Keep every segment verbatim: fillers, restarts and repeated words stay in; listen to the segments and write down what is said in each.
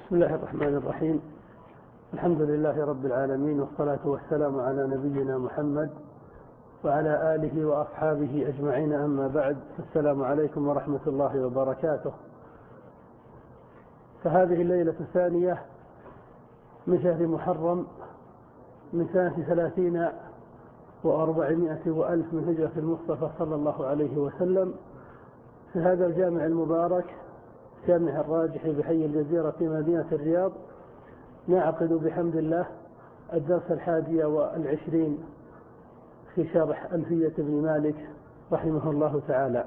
بسم الله الرحمن الرحيم. الحمد لله رب العالمين، والصلاة والسلام على نبينا محمد وعلى آله وأصحابه أجمعين، أما بعد، السلام عليكم ورحمة الله وبركاته. فهذه الليلة الثانية من شهر محرم من سنة ثلاثين وأربعمائة وألف من هجرة المصطفى صلى الله عليه وسلم، في هذا الجامع المبارك جامع الراجح بحي الجزيرة في مدينة الرياض، نعقد بحمد الله الدرس الحادي والعشرين في شرح ألفية ابن مالك رحمه الله تعالى.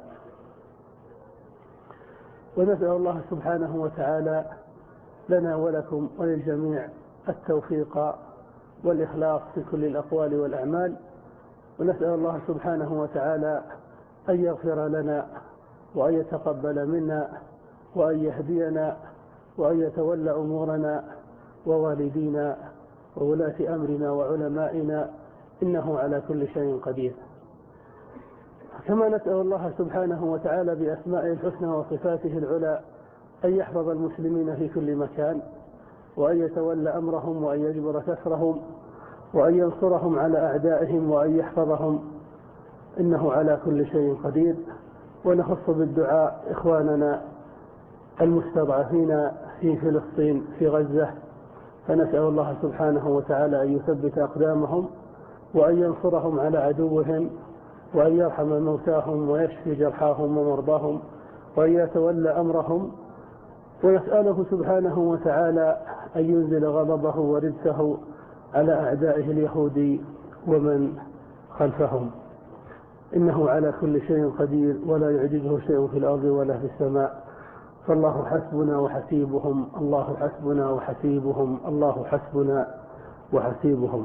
ونسأل الله سبحانه وتعالى لنا ولكم وللجميع التوفيق والإخلاص في كل الأقوال والأعمال، ونسأل الله سبحانه وتعالى أن يغفر لنا وأن يتقبل منا وأن يهدينا وأن يتولى أمورنا ووالدينا وولاة أمرنا وعلمائنا، إنه على كل شيء قدير. كما نسأل الله سبحانه وتعالى بأسمائه الحسنى وصفاته العلى أن يحفظ المسلمين في كل مكان، وأن يتولى أمرهم، وأن يجبر كسرهم، وأن ينصرهم على أعدائهم، وأن يحفظهم، إنه على كل شيء قدير. ونخص بالدعاء إخواننا المستضعفين في فلسطين في غزة، فنسأل الله سبحانه وتعالى أن يثبت أقدامهم، وأن ينصرهم على عدوهم، وأن يرحم موتاهم ويشفي جرحاهم ومرضاهم، وأن يتولى أمرهم. ونسأله سبحانه وتعالى أن ينزل غضبه ورجسه على أعدائه اليهود ومن خلفهم، إنه على كل شيء قدير، ولا يعجزه شيء في الأرض ولا في السماء. فالله حسبنا وحسيبهم، الله حسبنا وحسيبهم، الله حسبنا وحسيبهم.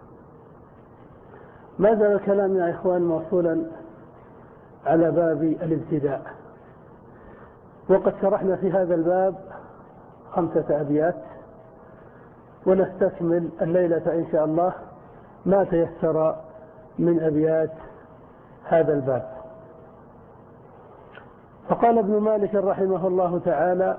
ما زال الكلام يا إخوان موصولا على باب الابتداء، وقد شرحنا في هذا الباب خمسة أبيات، ونستكمل الليلة إن شاء الله ما تيسر من أبيات هذا الباب. فقال ابن مالك رحمه الله تعالى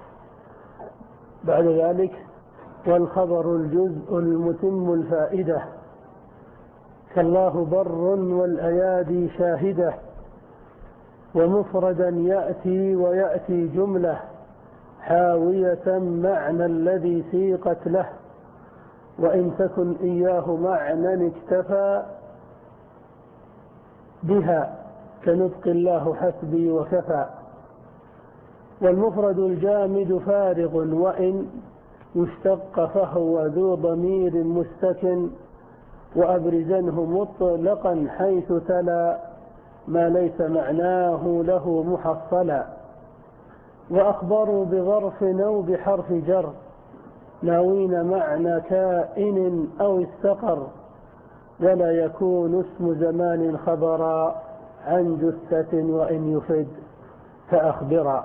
بعد ذلك: والخبر الجزء المتم الفائدة، كالله بر والأيادي شاهدة، ومفردا يأتي ويأتي جملة، حاوية معنى الذي سيقت له، وإن تكن إياه معنى اكتفى بها، كنطق الله حسبي وكفى. والمفرد الجامد فارغ، وإن يشتق فهو ذو ضمير مستكن، وأبرزنه مطلقا حيث تلا ما ليس معناه له محصلا. وأخبروا بظرف أو بحرف جر، ناوين معنى كائن أو استقر، ولا يكون اسم زمان خبرا عن جثة، وإن يفد فأخبرا.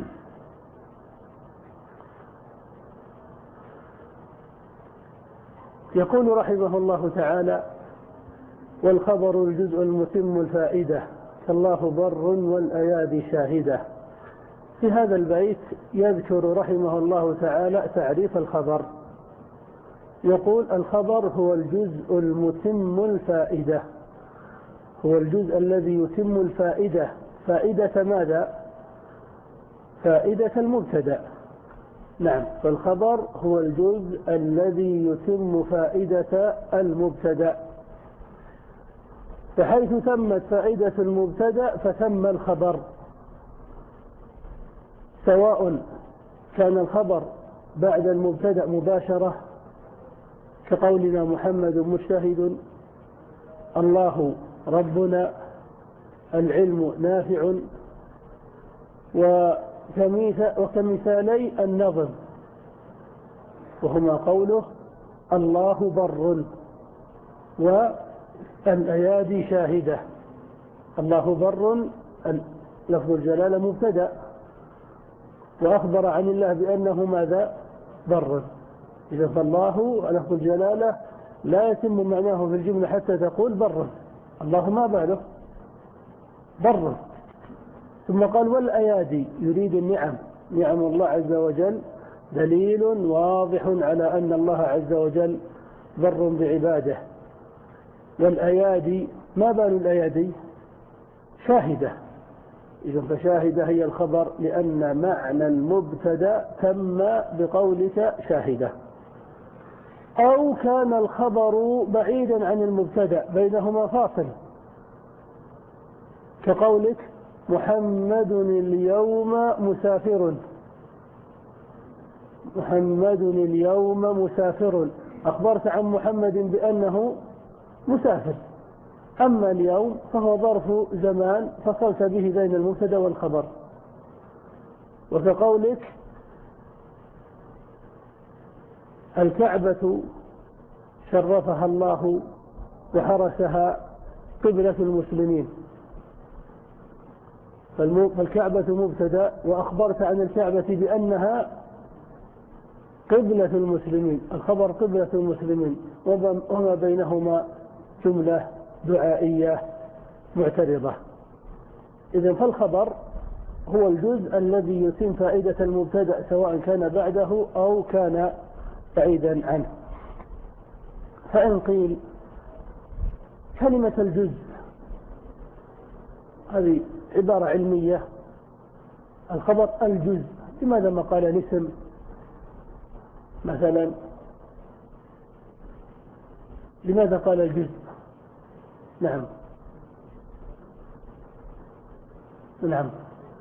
يقول رحمه الله تعالى: والخبر الجزء المتم الفائدة، كالله بر والأيادي شاهدة. في هذا البيت يذكر رحمه الله تعالى تعريف الخبر، يقول: الخبر هو الجزء المتم الفائدة، هو الجزء الذي يتم الفائدة. فائدة ماذا؟ فائدة المبتدأ. نعم، فالخبر هو الجزء الذي يتم فائدة المبتدأ، فحيث تمت فائدة المبتدأ فتم الخبر، سواء كان الخبر بعد المبتدأ مباشرة، كقولنا محمد مجتهد، الله ربنا، العلم نافع، وكمثالي النظم، وهما قوله الله بر والأيادي شاهدة. الله بر لفظ الجلالة مبتدأ، وأخبر عن الله بأنه ماذا؟ بر. إذا فالله لفظ الجلالة لا يتم معناه في الجملة حتى تقول بر، الله ما بعده بر. ثم قال والأيادي، يريد النعم، نعم الله عز وجل دليل واضح على أن الله عز وجل بر بعباده. والأيادي، ما بال الأيادي؟ شاهدة. إذن فشاهدة هي الخبر، لأن معنى المبتدأ تم بقولك شاهدة. أو كان الخبر بعيدا عن المبتدأ بينهما فاصل، كقولك محمد اليوم مسافر، محمد اليوم مسافر، أخبرت عن محمد بأنه مسافر. أما اليوم فهو ظرف زمان فصلت به بين المبتدأ والخبر. وكقولك الكعبة شرفها الله وحرسها قبلة المسلمين، فالكعبة مبتدأ وأخبرت عن الكعبة بأنها قبلة المسلمين، الخبر قبلة المسلمين، وما بينهما جملة دعائية معترضة. إذن فالخبر هو الجزء الذي يتم فائدة المبتدأ سواء كان بعده أو كان بعيدا عنه. فإن قيل كلمة الجزء هذه عبارة علمية، الخبر الجزء، لماذا ما قال الاسم مثلا؟ لماذا قال الجزء؟ نعم نعم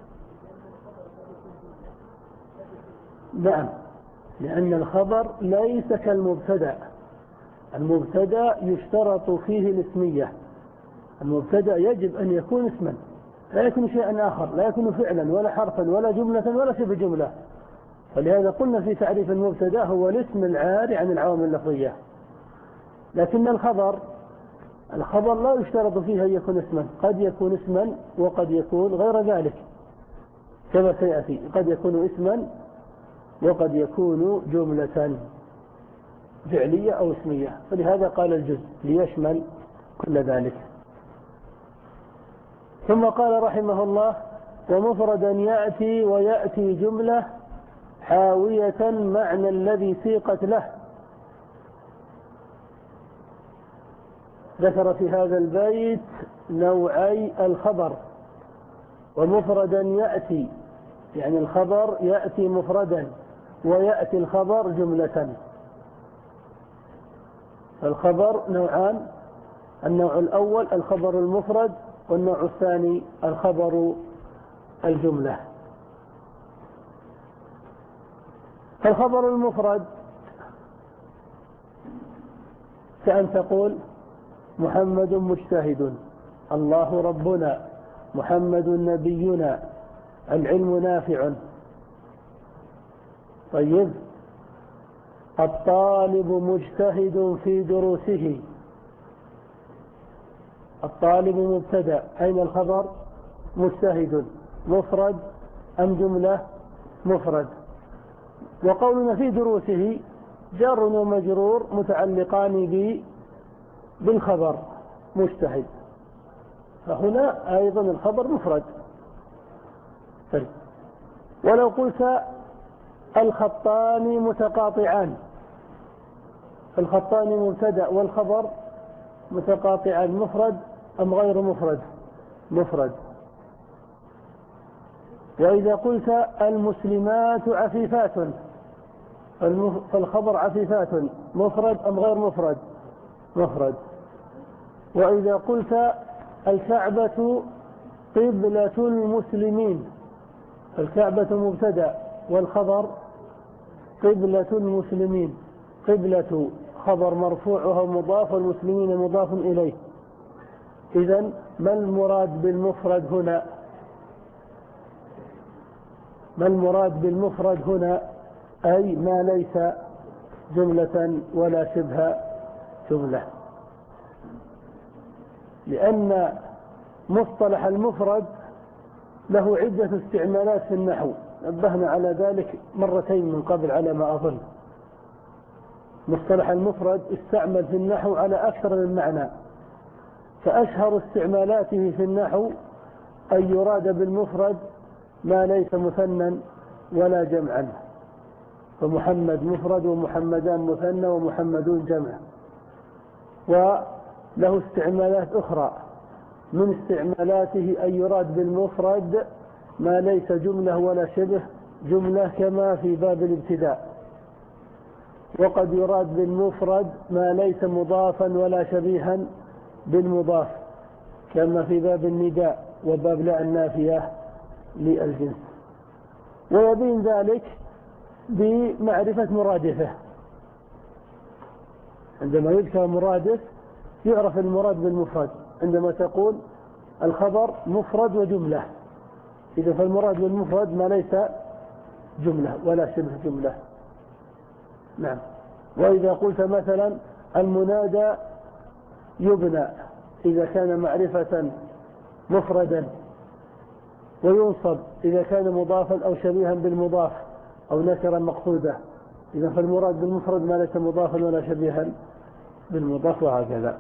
نعم لأن الخبر ليس كالمبتدأ. المبتدأ يشترط فيه الاسمية، المبتدأ يجب أن يكون اسما، لا يكون شيئا آخر، لا يكون فعلا ولا حرفا ولا جملة ولا شبه جملة. فلهذا قلنا في تعريف المبتدأ هو الاسم العاري عن العوامل اللفظية. لكن الخبر الخبر لا يشترط فيه أن يكون اسما، قد يكون اسما وقد يكون غير ذلك كما سيأتي، قد يكون اسما وقد يكون جملة فعلية أو اسمية. فلهذا قال الجزء ليشمل كل ذلك. ثم قال رحمه الله ومفردا يأتي ويأتي جملة حاوية معنى الذي سيقت له. ذكر في هذا البيت نوعي الخبر. ومفردا يأتي يعني الخبر يأتي مفردا، ويأتي الخبر جملة. الخبر نوعان، النوع الأول الخبر المفرد، والنوع الثاني الخبر الجملة. فالخبر المفرد كأن تقول محمد مجتهد، الله ربنا، محمد نبينا، العلم نافع. طيب الطالب مجتهد في دروسه، الطالب مبتدأ، أين الخبر؟ مجتهد، مفرد أم جملة؟ مفرد. وقولنا في دروسه جار ومجرور متعلقان به بالخبر مجتهد، فهنا أيضا الخبر مفرد. طيب ولو قلت الخطان متقاطعان، الخطان مبتدأ والخبر متقاطعان، مفرد أم غير مفرد؟ مفرد. وإذا قلت المسلمات عفيفات، فالخبر عفيفات مفرد أم غير مفرد؟ مفرد. وإذا قلت الكعبة قبلة المسلمين، الكعبة مبتدأ والخبر قبلة المسلمين، قبلة خبر مرفوع وهو مضاف والمسلمين مضاف إليه. إذن ما المراد بالمفرد هنا؟ ما المراد بالمفرد هنا؟ أي ما ليس جملة ولا شبه جملة. لأن مصطلح المفرد له عدة استعمالات في النحو، نبهنا على ذلك مرتين من قبل على ما أظن. مصطلح المفرد استعمل في النحو على أكثر من معنى، فأشهر استعمالاته في النحو أن يراد بالمفرد ما ليس مثنى ولا جمعا. فمحمد مفرد ومحمدان مثنى ومحمدون جمع. وله استعمالات أخرى، من استعمالاته أن يراد بالمفرد ما ليس جملة ولا شبه جملة كما في باب الابتداء، وقد يراد بالمفرد ما ليس مضافا ولا شبيها بالمضاف كما في باب النداء وباب لا النافية للجنس. ويبين ذلك بمعرفة مرادفه، عندما يذكر مرادف يعرف المراد بالمفرد. عندما تقول الخبر مفرد وجملة، إذا فالمراد بالمفرد ما ليس جملة ولا شبه جملة. نعم. وإذا قلت مثلا المنادى يبنى، إذا كان معرفة مفردا، وينصب إذا كان مضافا أو شبيها بالمضاف أو نكرا مقصودة، إذا فالمراد بالمفرد ما ليس مضافا ولا شبيها بالمضاف، وهكذا.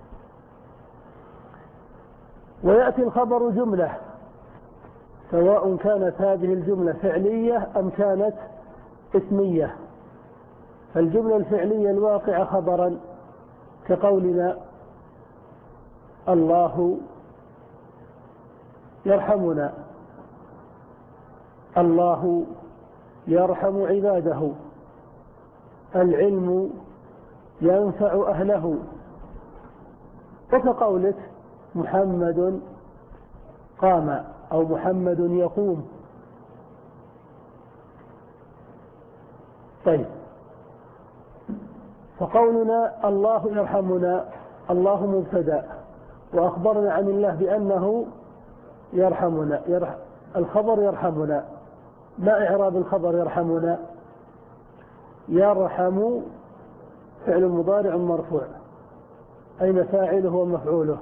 ويأتي الخبر جملة سواء كانت هذه الجملة فعلية أم كانت اسمية. فالجملة الفعلية الواقعة خبرا كقولنا الله يرحمنا، الله يرحم عباده، العلم ينفع أهله. وكقولك محمد قام أو محمد يقوم. طيب، فقولنا الله يرحمنا، الله مبتدأ، وأخبرنا عن الله بأنه يرحمنا، يرح... الخبر يرحمنا. ما إعراب الخبر يرحمنا؟ يرحم فعل مضارع مرفوع، أين فاعله ومفعوله؟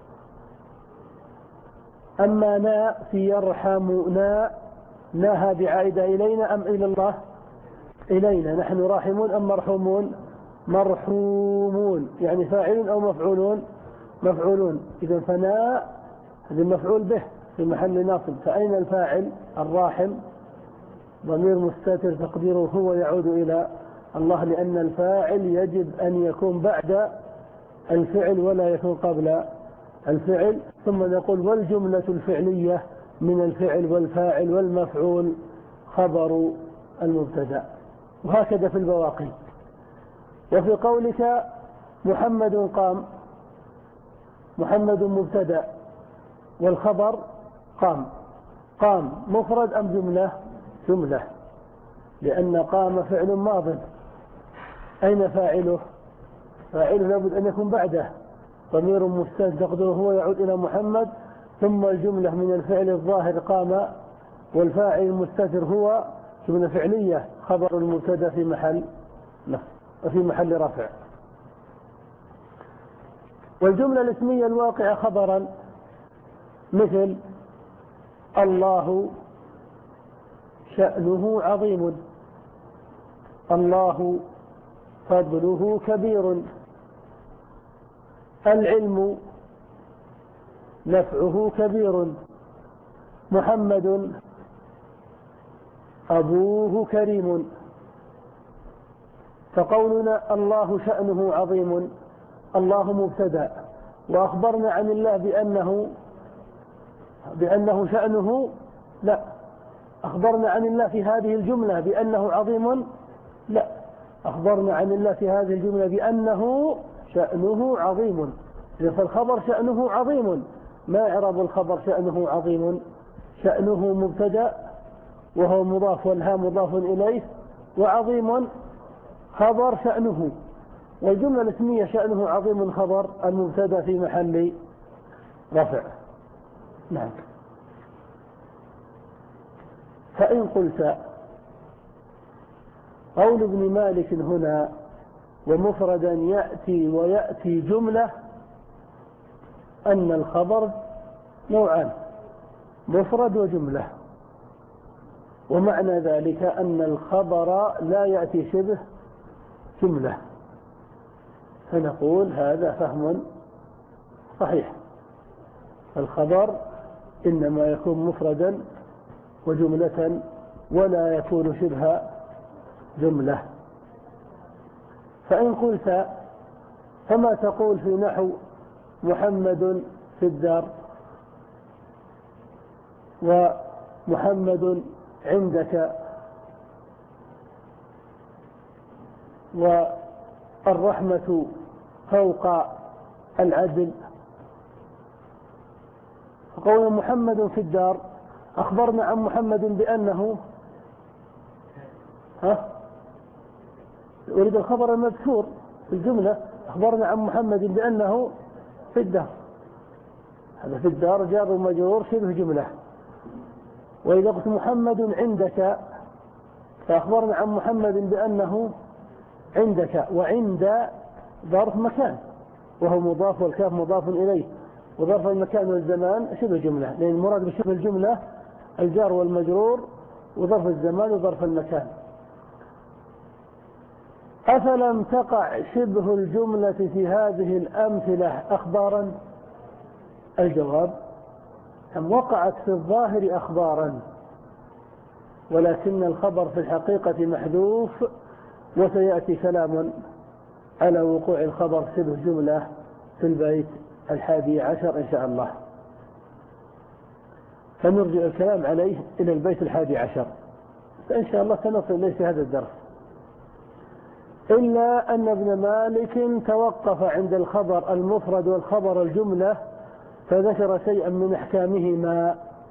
أما نا في يرحمنا، نا هذه عائدة إلينا أم إلى الله؟ إلينا، نحن راحمون أم مرحومون؟ مرحومون، يعني فاعل أو مفعولون؟ مفعولون. إذا فنا هذا مفعول به في محل ناصب، فأين الفاعل؟ الراحم، ضمير مستتر تقديره هو يعود إلى الله، لأن الفاعل يجب أن يكون بعد الفعل ولا يكون قبل الفعل. ثم نقول والجملة الفعلية من الفعل والفاعل والمفعول خبر المبتدأ. وهكذا في البواقي. وفي قولك محمد قام، محمد مبتدأ والخبر قام. قام مفرد أم جملة؟ جملة، لأن قام فعل ماض. أين فاعله؟ فاعله لابد أن يكون بعده ضمير مستتر تقديره هو يعود إلى محمد، ثم الجملة من الفعل الظاهر قام، والفاعل المستتر هو جملة فعلية خبر المبتدأ في محل في محل رفع. والجملة الاسمية الواقعة خبرا مثل الله شأنه عظيم، الله فضله كبير، العلم نفعه كبير، محمد أبوه كريم. فقولنا الله شأنه عظيم، الله مبتدأ، وأخبرنا عن الله بأنه بأنه شأنه، لا، أخبرنا عن الله في هذه الجملة بأنه عظيم، لا، أخبرنا عن الله في هذه الجملة بأنه شأنه عظيم. فالخبر شأنه عظيم. ما إعراب الخبر شأنه عظيم؟ شأنه مبتدأ وهو مضاف والها مضاف إليه، وعظيم خبر شأنه. والجملة الاسمية شأنه عظيم خبر المبتدأ في محل رفع. نعم. فإن قلت قول ابن مالك هنا ومفردا يأتي ويأتي جملة، أن الخبر نوعان، مفرد وجملة. ومعنى ذلك أن الخبر لا يأتي شبه جملة، فنقول هذا فهم صحيح. الخبر إنما يكون مفردا وجملة ولا يكون شبه جملة. فإن قلت فما تقول في نحو محمد في الدار ومحمد عندك والرحمة فوق العدل؟ فقول محمد في الدار أخبرنا عن محمد بأنه ها أريد الخبر المذكور في الجملة، أخبرنا عن محمد بأنه في الدار، هذا في الدار جار ومجرور شبه جملة. وإذا قلت محمد عندك فأخبرنا عن محمد بأنه عندك، وعند ظرف مكان وهو مضاف والكاف مضاف إليه، وظرف المكان والزمان شبه جملة، لأن المراد بشبه الجملة الجار والمجرور وظرف الزمان وظرف المكان. أفلم تقع شبه الجملة في هذه الأمثلة أخبارا؟ الجواب أم وقعت في الظاهر أخبارا، ولكن الخبر في الحقيقة محذوف، وسيأتي كلام على وقوع الخبر شبه جملة في البيت الحادي عشر إن شاء الله، فنرجع الكلام عليه إلى البيت الحادي عشر فإن شاء الله سنصل إليه في هذا الدرس. إلا أن ابن مالك توقف عند الخبر المفرد والخبر الجملة فذكر شيئا من أحكامهما،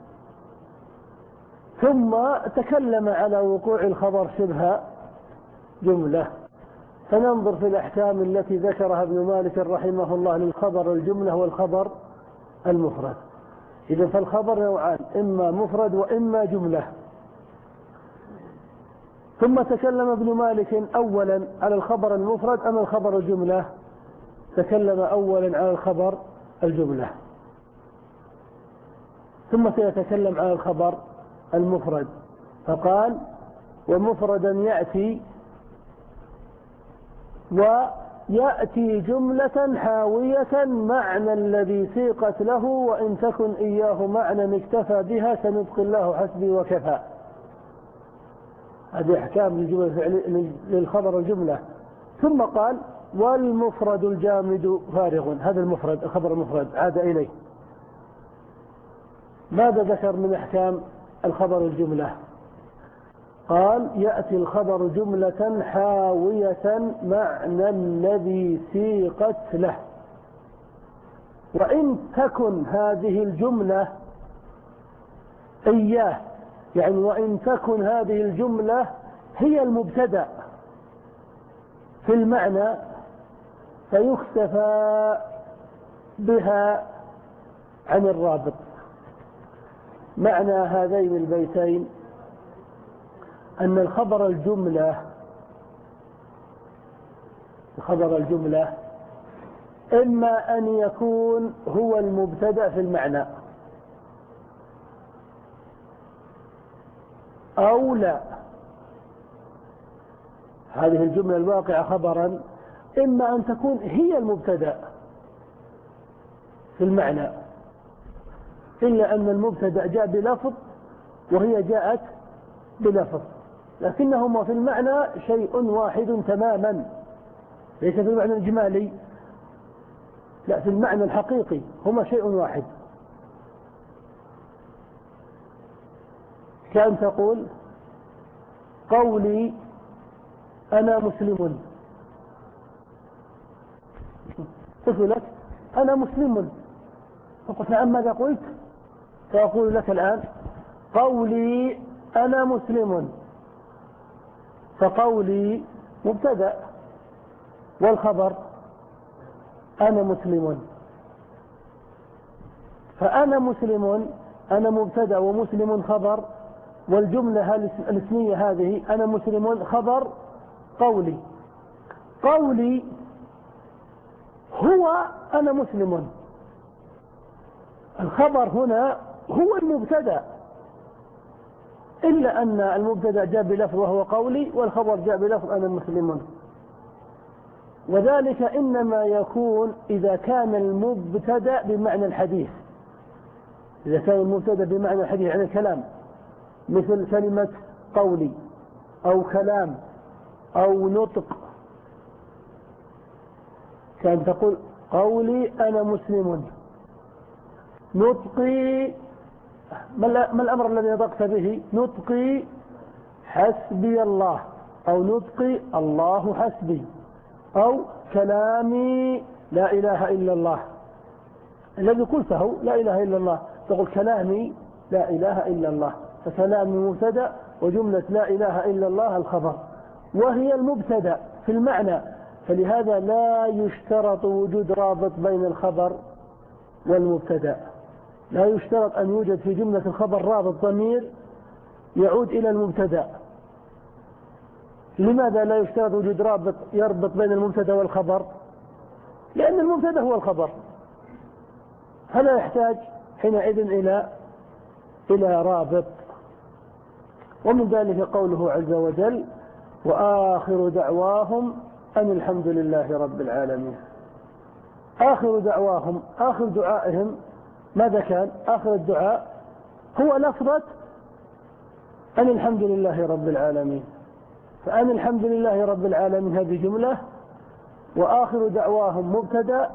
ثم تكلم على وقوع الخبر شبه جملة. فننظر في الأحكام التي ذكرها ابن مالك رحمه الله للخبر الجملة والخبر المفرد. إذن فالخبر نوعان، إما مفرد وإما جملة. ثم تكلم ابن مالك أولا على الخبر المفرد أم الخبر الجملة؟ تكلم أولا على الخبر الجملة، ثم سيتكلم على الخبر المفرد، فقال ومفردا يأتي ويأتي جملة حاوية معنى الذي سيقت له، وإن تكن إياه معنى اكتفى بها سنبقي الله حسبي وكفى. هذه أحكام للخبر الجملة. ثم قال والمفرد الجامد فارغ، هذا المفرد الخبر المفرد عاد إليه. ماذا ذكر من أحكام الخبر الجملة؟ قال يأتي الخبر جملة حاوية معنى الذي سيقت له، وإن تكن هذه الجملة إياه، يعني وإن تكن هذه الجملة هي المبتدأ في المعنى فيختفى بها عن الرابط. معنى هذين البيتين أن الخبر الجملة خبر الجملة إما أن يكون هو المبتدأ في المعنى أو لا. هذه الجملة الواقعة خبرا إما أن تكون هي المبتدأ في المعنى، إلا أن المبتدأ جاء بلفظ وهي جاءت بلفظ، لكنهما في المعنى شيء واحد تماما، ليس في المعنى الإجمالي، لا في المعنى الحقيقي هما شيء واحد. كأن تقول قولي أنا مسلم، قلت لك أنا مسلم، فقلت نعم ماذا قلت؟ فأقول لك الآن قولي أنا مسلم، فقولي مبتدأ والخبر أنا مسلم، فأنا مسلم أنا مبتدأ ومسلم خبر، والجملة الاسمية هذه أنا مسلم خبر قولي. قولي هو أنا مسلم، الخبر هنا هو المبتدأ، إلا أن المبتدأ جاء بلفظ وهو قولي، والخبر جاء بلفظ أنا مسلم. وذلك إنما يكون إذا كان المبتدأ بمعنى الحديث، إذا كان المبتدأ بمعنى الحديث عن الكلام، مثل كلمة قولي أو كلام أو نطق، كان تقول قولي أنا مسلم، نطقي ما الأمر الذي نطقت به؟ نطقي حسبي الله، أو نطقي الله حسبي، أو كلامي لا إله إلا الله. الذي قلته لا إله إلا الله، تقول كلامي لا إله إلا الله، فكلامي مبتدأ وجملة لا إله إلا الله الخبر، وهي المبتدأ في المعنى، فلهذا لا يشترط وجود رابط بين الخبر والمبتدأ. لا يشترط أن يوجد في جملة الخبر رابط ضمير يعود إلى المبتدأ. لماذا لا يشترط وجود رابط يربط بين المبتدأ والخبر؟ لأن المبتدأ هو الخبر، فلا يحتاج حينئذ إلى إلى رابط. ومن ذلك قوله عز وجل: وآخر دعواهم أن الحمد لله رب العالمين. آخر دعواهم، آخر دعائهم ماذا كان؟ آخر الدعاء هو لفظة أن الحمد لله رب العالمين، فأن الحمد لله رب العالمين هذه جملة، وآخر دعواهم مبتدأ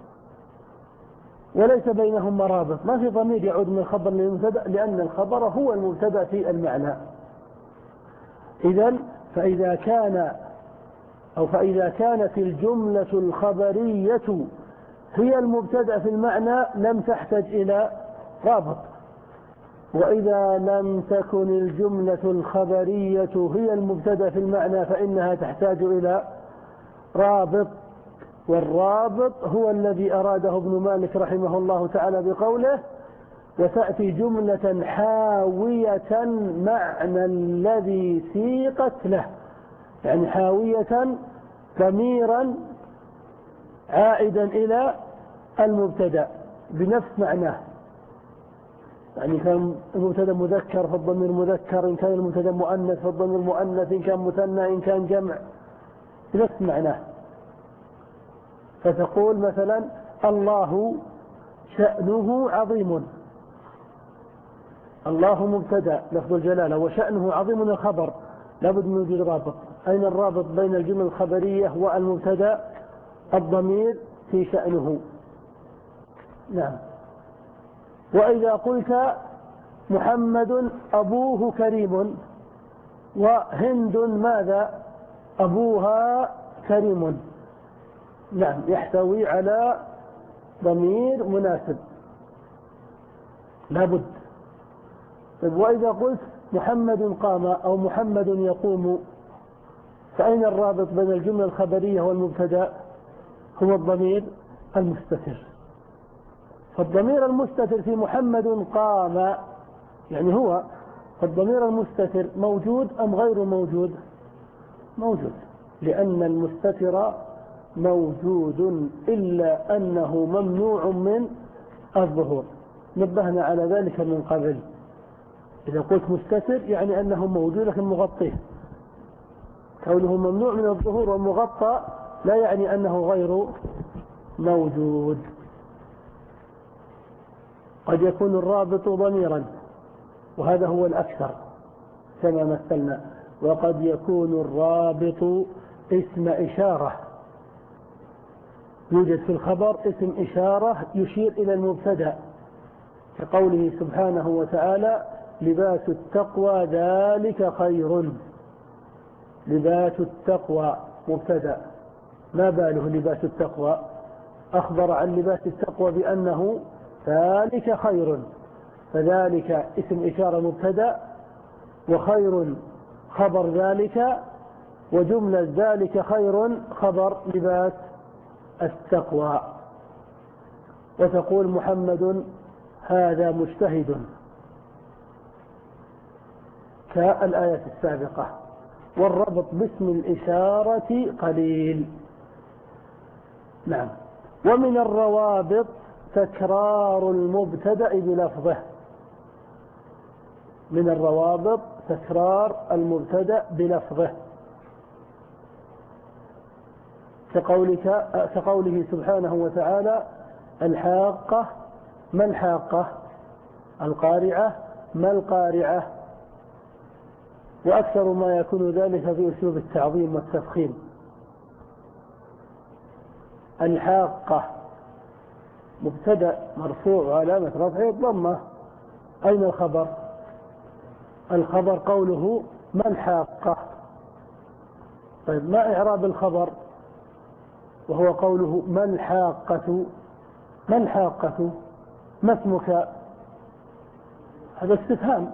وليس بينهم مرابط، ما في ضمير يعود من الخبر للمبتدأ، لأن الخبر هو المبتدأ في المعنى. إذن فإذا كان أو فإذا كانت الجملة الخبرية هي المبتدأ في المعنى لم تحتاج إلى رابط، وإذا لم تكن الجملة الخبرية هي المبتدأ في المعنى فإنها تحتاج إلى رابط. والرابط هو الذي أراده ابن مالك رحمه الله تعالى بقوله: وتأتي جملة حاوية معنى الذي سيقت له، يعني حاوية ضميرا عائدا إلى المبتدأ بنفس معناه، يعني كان المبتدأ مذكر فالضمير مذكر، إن كان المبتدأ مؤنث فالضمير مؤنث، إن كان مثنى إن كان جمع، بنفس معناه. فتقول مثلا: الله شأنه عظيم، الله مبتدأ لفظ الجلالة، وشأنه عظيم الخبر، لابد من وجود رابط. أين الرابط بين الجملة الخبرية والمبتدأ؟ الضمير في شأنه. نعم. وإذا قلت محمد أبوه كريم، وهند ماذا؟ أبوها كريم، نعم، يحتوي على ضمير مناسب لابد. وإذا قلت محمد قام أو محمد يقوم، فأين الرابط بين الجملة الخبرية والمبتدأ؟ هو الضمير المستتر. فالضمير المستتر في محمد قام يعني هو، فالضمير المستتر موجود أم غير موجود؟ موجود، لأن المستتر موجود إلا أنه ممنوع من الظهور، نبهنا على ذلك من قبل. إذا قلت مستتر يعني أنه موجود لكن مغطيه، كونه ممنوع من الظهور ومغطى لا يعني أنه غير موجود. قد يكون الرابط ضميرا وهذا هو الأكثر كما مثلنا، وقد يكون الرابط اسم إشارة، يوجد في الخبر اسم إشارة يشير إلى المبتدأ، كقوله سبحانه وتعالى: لباس التقوى ذلك خير. لباس التقوى مبتدأ، ما باله لباس التقوى؟ أخبر عن لباس التقوى بأنه ذلك خير، فذلك اسم إشارة مبتدأ، وخير خبر ذلك، وجملة ذلك خير خبر لباس التقوى. وتقول محمد هذا مجتهد كالآية السابقة. والربط باسم الإشارة قليل. نعم. ومن الروابط تكرار المبتدأ بلفظه، من الروابط تكرار المبتدأ بلفظه، كقولك كقوله سبحانه وتعالى: الحاقة ما الحاقة؟ القارعة ما القارعة؟ وأكثر ما يكون ذلك في أسلوب التعظيم والتفخيم. الحاقة مبتدأ مرفوع وعلامة رفعه الضمة. أين الخبر؟ الخبر قوله ما الحاقة. طيب ما إعراب الخبر وهو قوله ما الحاقة؟ ما الحاقة؟ ما اسمك؟ هذا استفهام.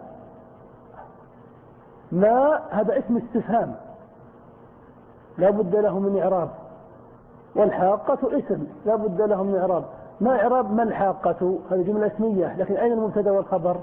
ما هذا اسم استفهام لا بد له من إعراب، والحاقة اسم لا بد له من إعراب. ما إعراب ما الحاقة؟ هذه جملة اسمية، لكن أين المبتدأ والخبر؟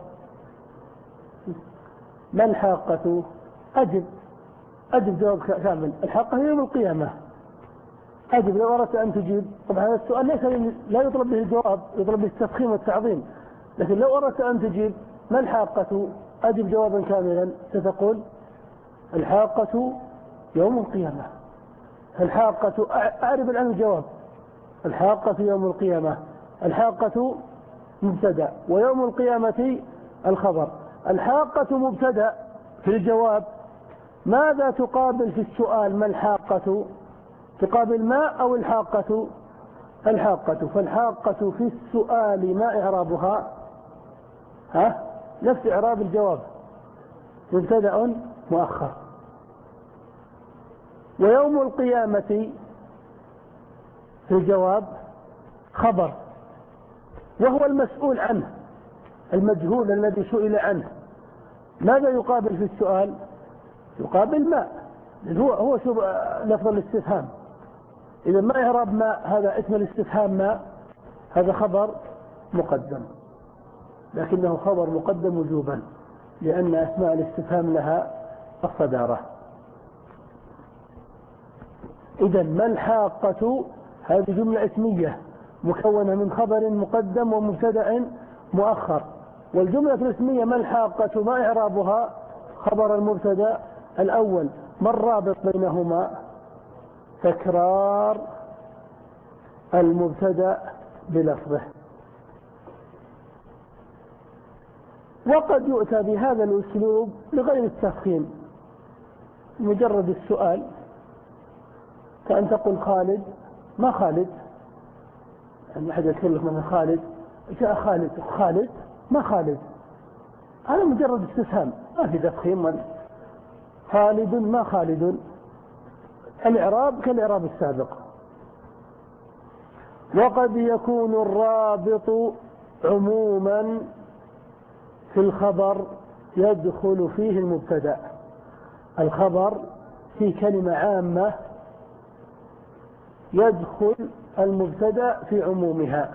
ما الحاقة؟ أجب أجب جواب كامل. الحاقة هي يوم القيامة. أجب لو أردت أن تجيب. طبعا هذا السؤال ليس لا يطلب به الجواب، يطلب به التفخيم والتعظيم. لكن لو أردت أن تجيب ما الحاقة أجب جوابا كاملا، ستقول الحاقة يوم القيامة. الحاقة أعرف الآن الجواب. الحاقة يوم القيامة. الحاقة مبتدأ ويوم القيامة الخبر. الحاقة مبتدأ في الجواب. ماذا تقابل في السؤال ما الحاقة؟ تقابل ما أو الحاقة؟ الحاقة. فالحاقة في السؤال ما إعرابها؟ ها؟ نفس إعراب الجواب، مبتدأ مؤخر. ويوم القيامة في الجواب خبر، وهو المسؤول عنه المجهول الذي سئل عنه. ماذا يقابل في السؤال؟ يقابل ما، هو هو لفظ الاستفهام. إذا ما إعراب ما؟ هذا اسم الاستفهام ما، هذا خبر مقدم، لكنه خبر مقدم وجوبا لأن أسماء الاستفهام لها الصدارة. إذا ما الحاقة هذه جملة اسمية مكونة من خبر مقدم ومبتدأ مؤخر. والجملة الاسمية ما الحاقة ما إعرابها؟ خبر المبتدأ الأول. ما الرابط بينهما؟ تكرار المبتدأ بلفظه. وقد يؤتى بهذا الأسلوب لغير التفخيم، مجرد السؤال، كأن تقول خالد ما خالد. يعني أحد يتكلم من خالد، جاء خالد خالد ما خالد، هذا مجرد استفهام ما في تفخيم. خالد ما خالد، الإعراب كالإعراب السابق. وقد يكون الرابط عموما في الخبر يدخل فيه المبتدأ. الخبر في كلمة عامة يدخل المبتدأ في عمومها،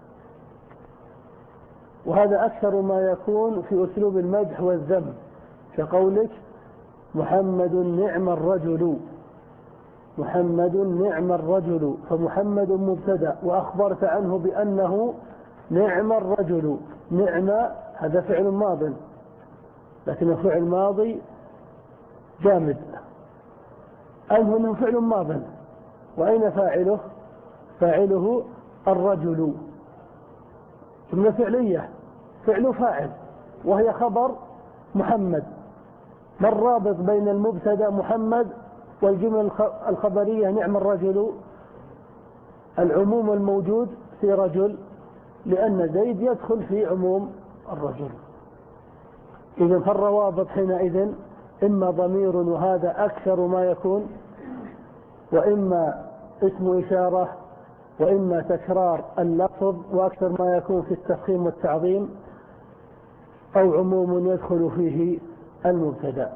وهذا أكثر ما يكون في أسلوب المدح والذم، كقولك محمد نعم الرجل. محمد نعم الرجل، فمحمد مبتدأ وأخبرت عنه بأنه نعم الرجل. نعم هذا فعل ماض، لكنه فعل ماضي جامد. أنه فعل ماض، وأين فاعله؟ فاعله الرجل، جملة فعلية، فعل فاعل، وهي خبر محمد. ما الرابط بين المبتدأ محمد والجملة الخبرية نعم الرجل؟ العموم الموجود في رجل، لأن زيد يدخل في عموم الرجل. إذن فالروابط حينئذ إما ضمير، وهذا أكثر ما يكون، وإما اسم إشارة، وإما تكرار اللفظ، وأكثر ما يكون في التفخيم والتعظيم، أو عموم يدخل فيه المبتدأ.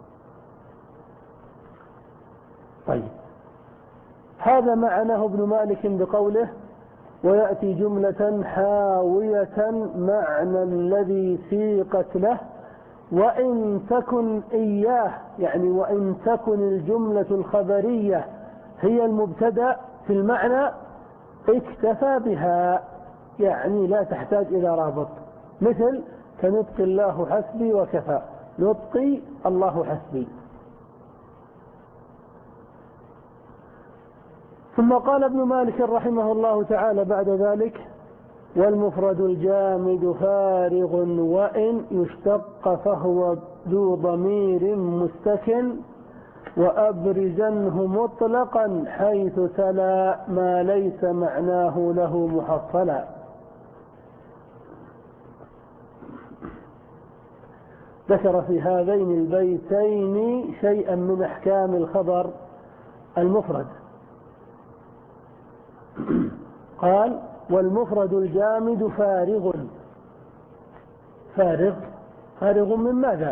طيب، هذا معناه ابن مالك بقوله ويأتي جملة حاوية معنى الذي سيقت له وإن تكن إياه، يعني وإن تكن الجملة الخبرية هي المبتدأ في المعنى اكتفى بها، يعني لا تحتاج إلى رابط، مثل كنطق الله حسبي وكفى، نطقي الله حسبي. ثم قال ابن مالك رحمه الله تعالى بعد ذلك والمفرد الجامد فارغ وإن يشتق فهو ذو ضمير مستكن وأبرزنه مطلقا حيث تلا ما ليس معناه له محصلا. ذكر في هذين البيتين شيئا من أحكام الخبر المفرد. قال: والمفرد الجامد فارغ. فارغ فارغ من ماذا؟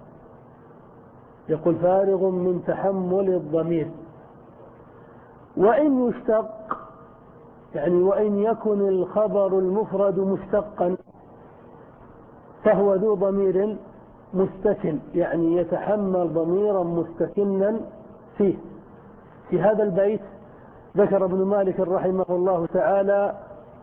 يقول: فارغ من تحمل الضمير. وإن يشتق، يعني وإن يكن الخبر المفرد مشتقا، فهو ذو ضمير مستكن، يعني يتحمل ضميرا مستكنا فيه. في هذا البيت ذكر ابن مالك رحمه الله تعالى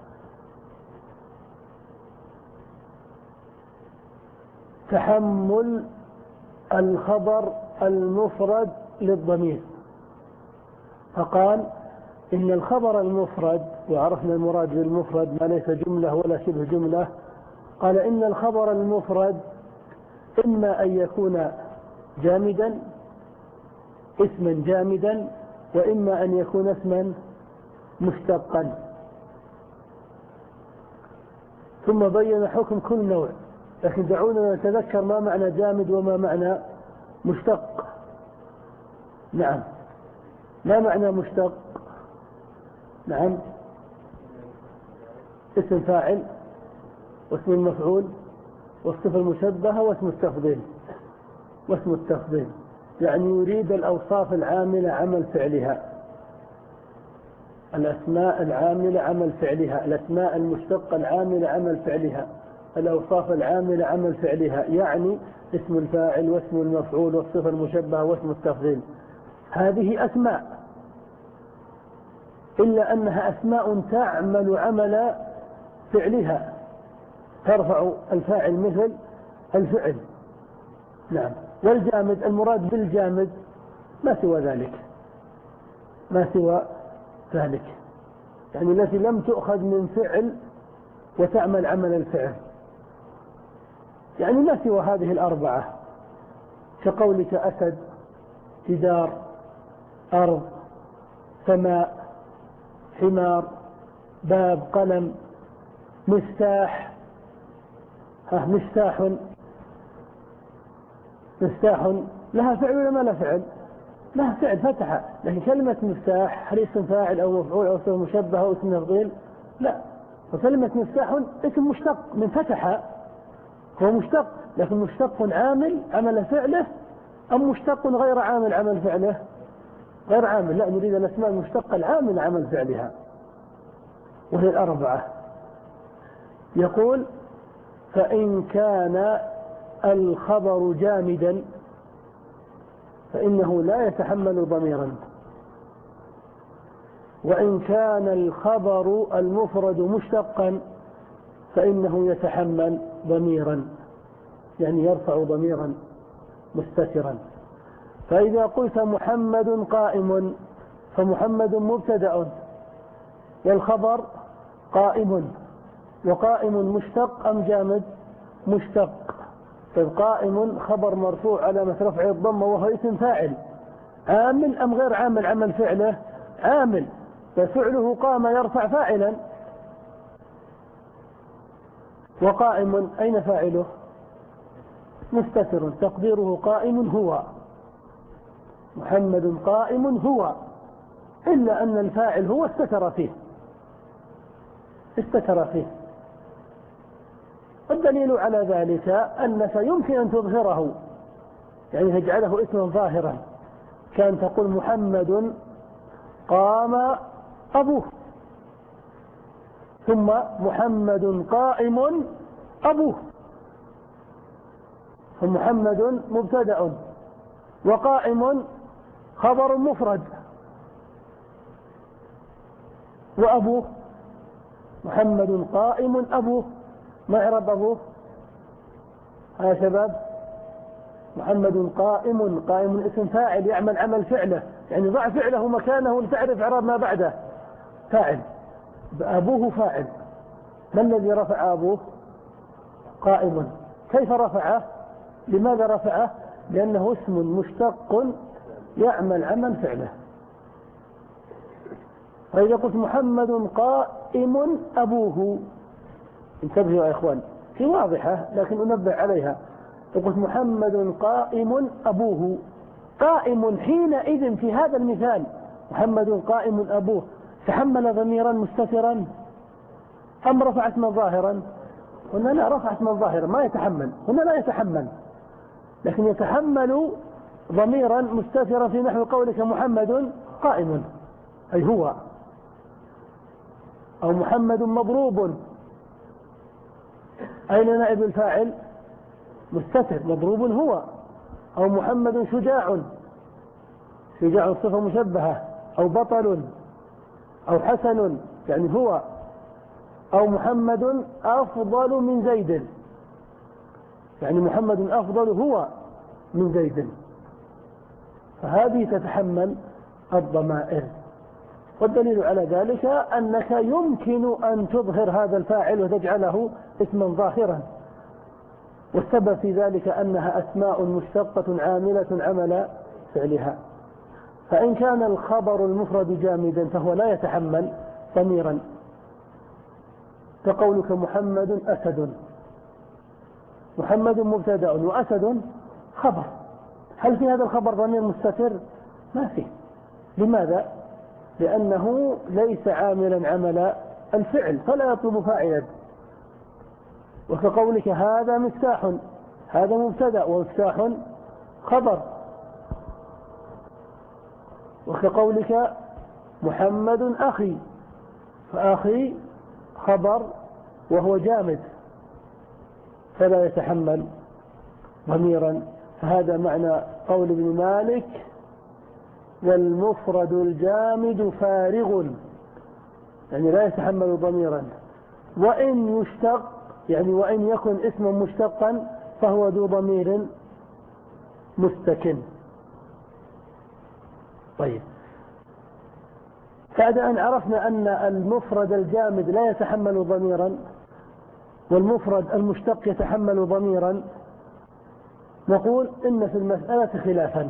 تحمل الخبر المفرد للضمير، فقال: إن الخبر المفرد، وعرفنا المراد بالمفرد ما ليس جملة ولا شبه جملة، قال: إن الخبر المفرد إما أن يكون جامدا، اسما جامدا، وإما أن يكون اسما مشتقا. ثم بين حكم كل نوع، لكن دعونا نتذكر ما معنى جامد وما معنى مشتق. نعم، ما معنى مشتق؟ نعم، اسم فاعل واسم المفعول والصفة المشبهة واسم التفضيل. واسم التفضيل يعني يريد الأوصاف العاملة عمل فعلها، الأسماء العاملة عمل فعلها، الأسماء المشتقة العاملة عمل فعلها، الأوصاف العاملة عمل فعلها، يعني اسم الفاعل واسم المفعول والصفة المشبهة واسم التفضيل. هذه أسماء، إلا أنها أسماء تعمل عمل فعلها، ترفع الفاعل مثل الفعل. نعم. والجامد، المراد بالجامد ما سوى ذلك، ما سوى ذلك، يعني التي لم تؤخذ من فعل وتعمل عمل الفعل، يعني ما سوى هذه الأربعة، كقولك أسد، جدار، أرض، سماء، حمار، باب، قلم، مفتاح. ها، مفتاح، مفتاح لها فعل ولا ما لها فعل؟ لها فعل، فتحة. لكن كلمة مفتاح هل اسم فاعل أو مفعول أو اسم مشبه أو اسم تفضيل؟ لا. وكلمة مفتاح اسم مشتق من فتحة، هو مشتق، لكن مشتق عامل عمل فعله أم مشتق غير عامل عمل فعله؟ غير عامل. لا، نريد الأسماء المشتقة العامل عمل فعلها، وهي الأربعة. يقول: فإن كان الخبر جامدا فإنه لا يتحمل ضميرا، وإن كان الخبر المفرد مشتقا فإنه يتحمل ضميرا، يعني يرفع ضميرا مستترا. فإذا قلت محمد قائم فمحمد مبتدأ والخبر قائم، وقائم مشتق أم جامد؟ مشتق. فالقائم خبر مرفوع علامة رفعه الضمة وهو اسم فاعل، عامل أم غير عامل عمل فعله؟ عامل، ففعله قام يرفع فاعلا. وقائم أين فاعله؟ مستتر، تقديره قائم هو، محمد قائم هو، إلا أن الفاعل هو استتر فيه، استتر فيه. والدليل على ذلك أنك يمكن أن تظهره، يعني تجعله اسما ظاهرا، كان تقول محمد قام أبوه، ثم محمد قائم أبوه، فمحمد مبتدأ وقائم خبر مفرد، وأبوه محمد قائم أبوه، ما إعراب أبوه؟ ها يا شباب، محمد قائم، قائم اسم فاعل يعمل عمل فعله، يعني ضع فعله مكانه لتعرف إعراب ما بعده، فاعل. أبوه فاعل، ما الذي رفع أبوه؟ قائم. كيف رفعه؟ لماذا رفعه؟ لأنه اسم مشتق يعمل عمل فعله. فإذا قلت محمد قائم أبوه، انتبهوا يا إخوان، هي واضحة لكن أنبه عليها. قلت محمد قائم أبوه، قائم حينئذ في هذا المثال محمد قائم أبوه تحمل ضميرا مستترا أم رفع اسما ظاهرا؟ هنا لا، رفع اسما ظاهرا ما يتحمل، هنا لا يتحمل، لكن يتحمل ضميرا مستترا في نحو قولك محمد قائم أي هو، أو محمد مضروب، أين نائب الفاعل؟ مستتر، مضروب هو. أو محمد شجاع، شجاع صفة مشبهة، أو بطل، أو حسن يعني هو. أو محمد أفضل من زيد، يعني محمد أفضل هو من زيد، فهذه تتحمل الضمائر. والدليل على ذلك أنك يمكن أن تظهر هذا الفاعل وتجعله اسما ظاهرا، والسبب في ذلك أنها أسماء مشتقة عاملة عمل فعلها. فإن كان الخبر المفرد جامدا فهو لا يتحمل ضميرا، كقولك محمد أسد، محمد مبتدأ وأسد خبر، هل في هذا الخبر ضمير مستتر؟ ما فيه. لماذا؟ لأنه ليس عاملا عمل الفعل فلا يطلب فاعلا. وكقولك هذا مفتاح، هذا مبتدأ ومفتاح خبر. وكقولك محمد أخي، فأخي خبر وهو جامد فلا يتحمل ضميرا. فهذا معنى قول ابن مالك والمفرد الجامد فارغ، يعني لا يتحمل ضميرا. وإن يشتق، يعني وإن يكن اسما مشتقا فهو ذو ضمير مستكن. طيب، بعد أن عرفنا أن المفرد الجامد لا يتحمل ضميرا والمفرد المشتق يتحمل ضميرا، نقول إن في المسألة خلافا،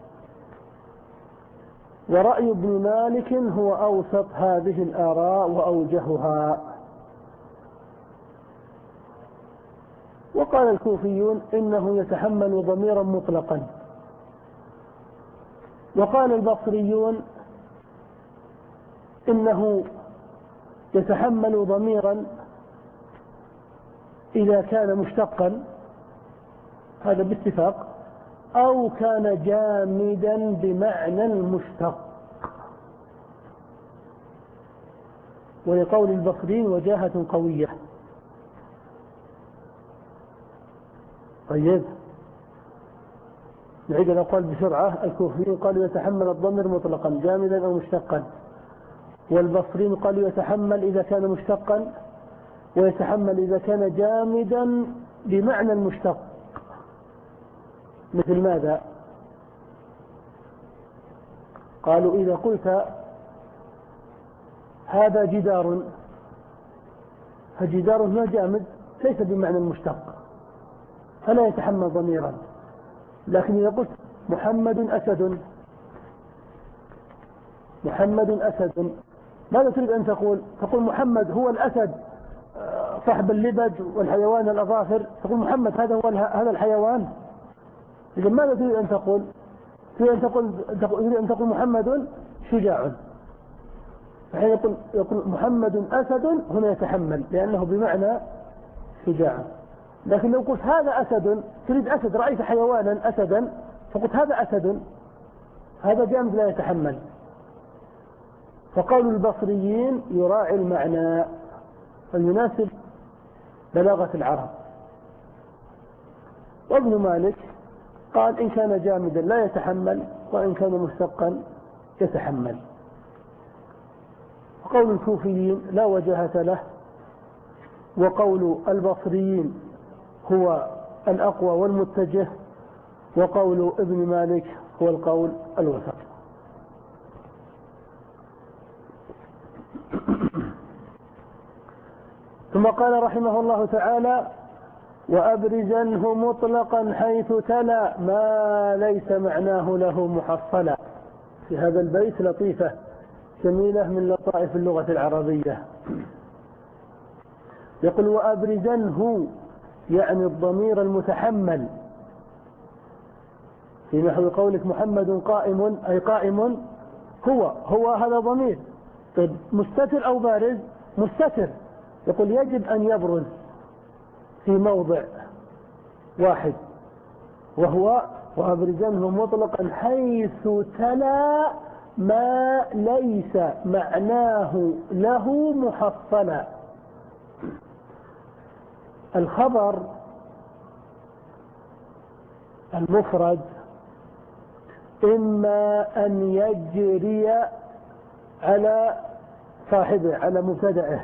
ورأي ابن مالك هو أوسط هذه الآراء وأوجهها. وقال الكوفيون إنه يتحمل ضميرا مطلقا، وقال البصريون إنه يتحمل ضميرا إذا كان مشتقا، هذا باتفاق، أو كان جامدا بمعنى المشتق. ولقول البصريين وجاهة قوية. طيب، نعيد الأقوال بسرعة. الكوفيين قالوا يتحمل الضمير مطلقا جامدا أو مشتقا، والبصريين قالوا يتحمل إذا كان مشتقا، ويتحمل إذا كان جامدا بمعنى المشتق. مثل ماذا؟ قالوا إذا قلت هذا جدار، فجدار هنا جامد ليس بمعنى المشتق فلا يتحمل ضميرا. لكن إذا قلت محمد أسد، محمد أسد، ماذا تريد أن تقول؟ تقول محمد هو الأسد صاحب اللبج والحيوان الأظافر، تقول محمد هذا هو هذا الحيوان. إذا ماذا تريد أن تقول؟ تريد أن تقول, تريد أن تقول محمد شجاع، فحين يقول, يقول محمد أسد هنا يتحمل لأنه بمعنى شجاع. لكن لو قلت هذا أسد، تريد أسد، رأيت حيوانا أسدا فقلت هذا أسد، هذا جامد لا يتحمل. فقول البصريين يراعي المعنى ويناسب بلاغة العرب. وابن مالك قال إن كان جامدا لا يتحمل، وإن كان مشتقا يتحمل. وقول الكوفيين لا وجهة له، وقول البصريين هو الأقوى والمتجه، وقول ابن مالك هو القول الوسط. ثم قال رحمه الله تعالى وأبرزنه مطلقا حيث تلا ما ليس معناه له محصلا. في هذا البيت لطيفة جميلة من لطائف اللغة العربية. يقول وأبرزنه يعني الضمير المتحمل، في نحو قولك محمد قائم، أي قائم هو هو هذا ضمير. طيب مستتر أو بارز؟ مستتر. يقول يجب أن يبرز في موضع واحد، وهو وأبرزنه مطلقا حيث تلا ما ليس معناه له محصلا. الخبر المفرد إما أن يجري على صاحبه على مبتدأه،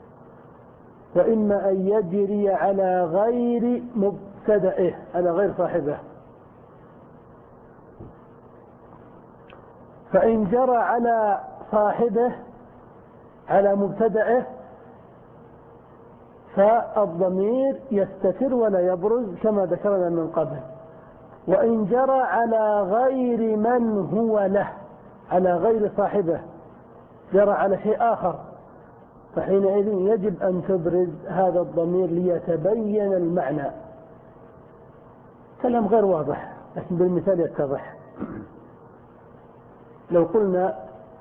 وإما أن يجري على غير مبتدأه على غير صاحبه. فإن جرى على صاحبه على مبتدأه فالضمير يستتر ولا يبرز كما ذكرنا من قبل. وإن جرى على غير من هو له، على غير صاحبه، جرى على شيء آخر، فحينئذ يجب أن تبرز هذا الضمير ليتبين المعنى. كلام غير واضح لكن بالمثال يتضح. لو قلنا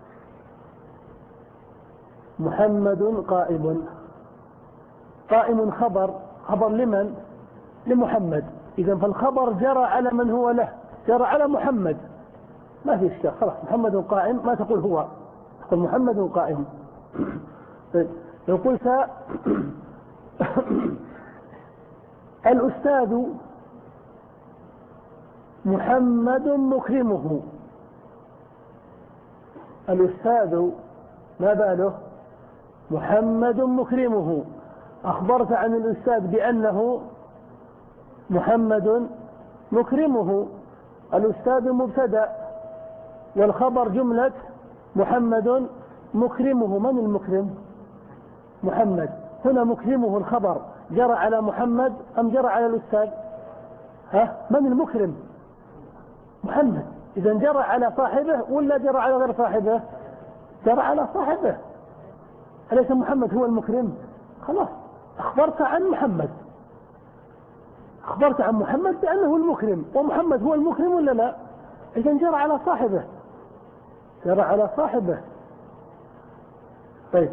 محمد قائم، قائم خبر، خبر لمن؟ لمحمد. إذا فالخبر جرى على من هو له، جرى على محمد، ما في إشكال، خلاص محمد قائم، ما تقول هو، تقول محمد قائم. لو قلت الأستاذ محمد مكرمه، الأستاذ ما باله؟ محمد مكرمه. أخبرت عن الأستاذ بأنه محمد مكرمه. الأستاذ مبتدأ والخبر جملة محمد مكرمه. من المكرم؟ محمد. هنا مكرمه الخبر جرى على محمد أم جرى على الأستاذ؟ ها؟ من المكرم؟ محمد. إذا جرى على صاحبه ولا جرى على غير صاحبه؟ جرى على صاحبه. أليس محمد هو المكرم؟ خلاص أخبرت عن محمد، أخبرت عن محمد بأنه المكرم، ومحمد هو المكرم ولا لا؟ إذا جرى على صاحبه، جرى على صاحبه. طيب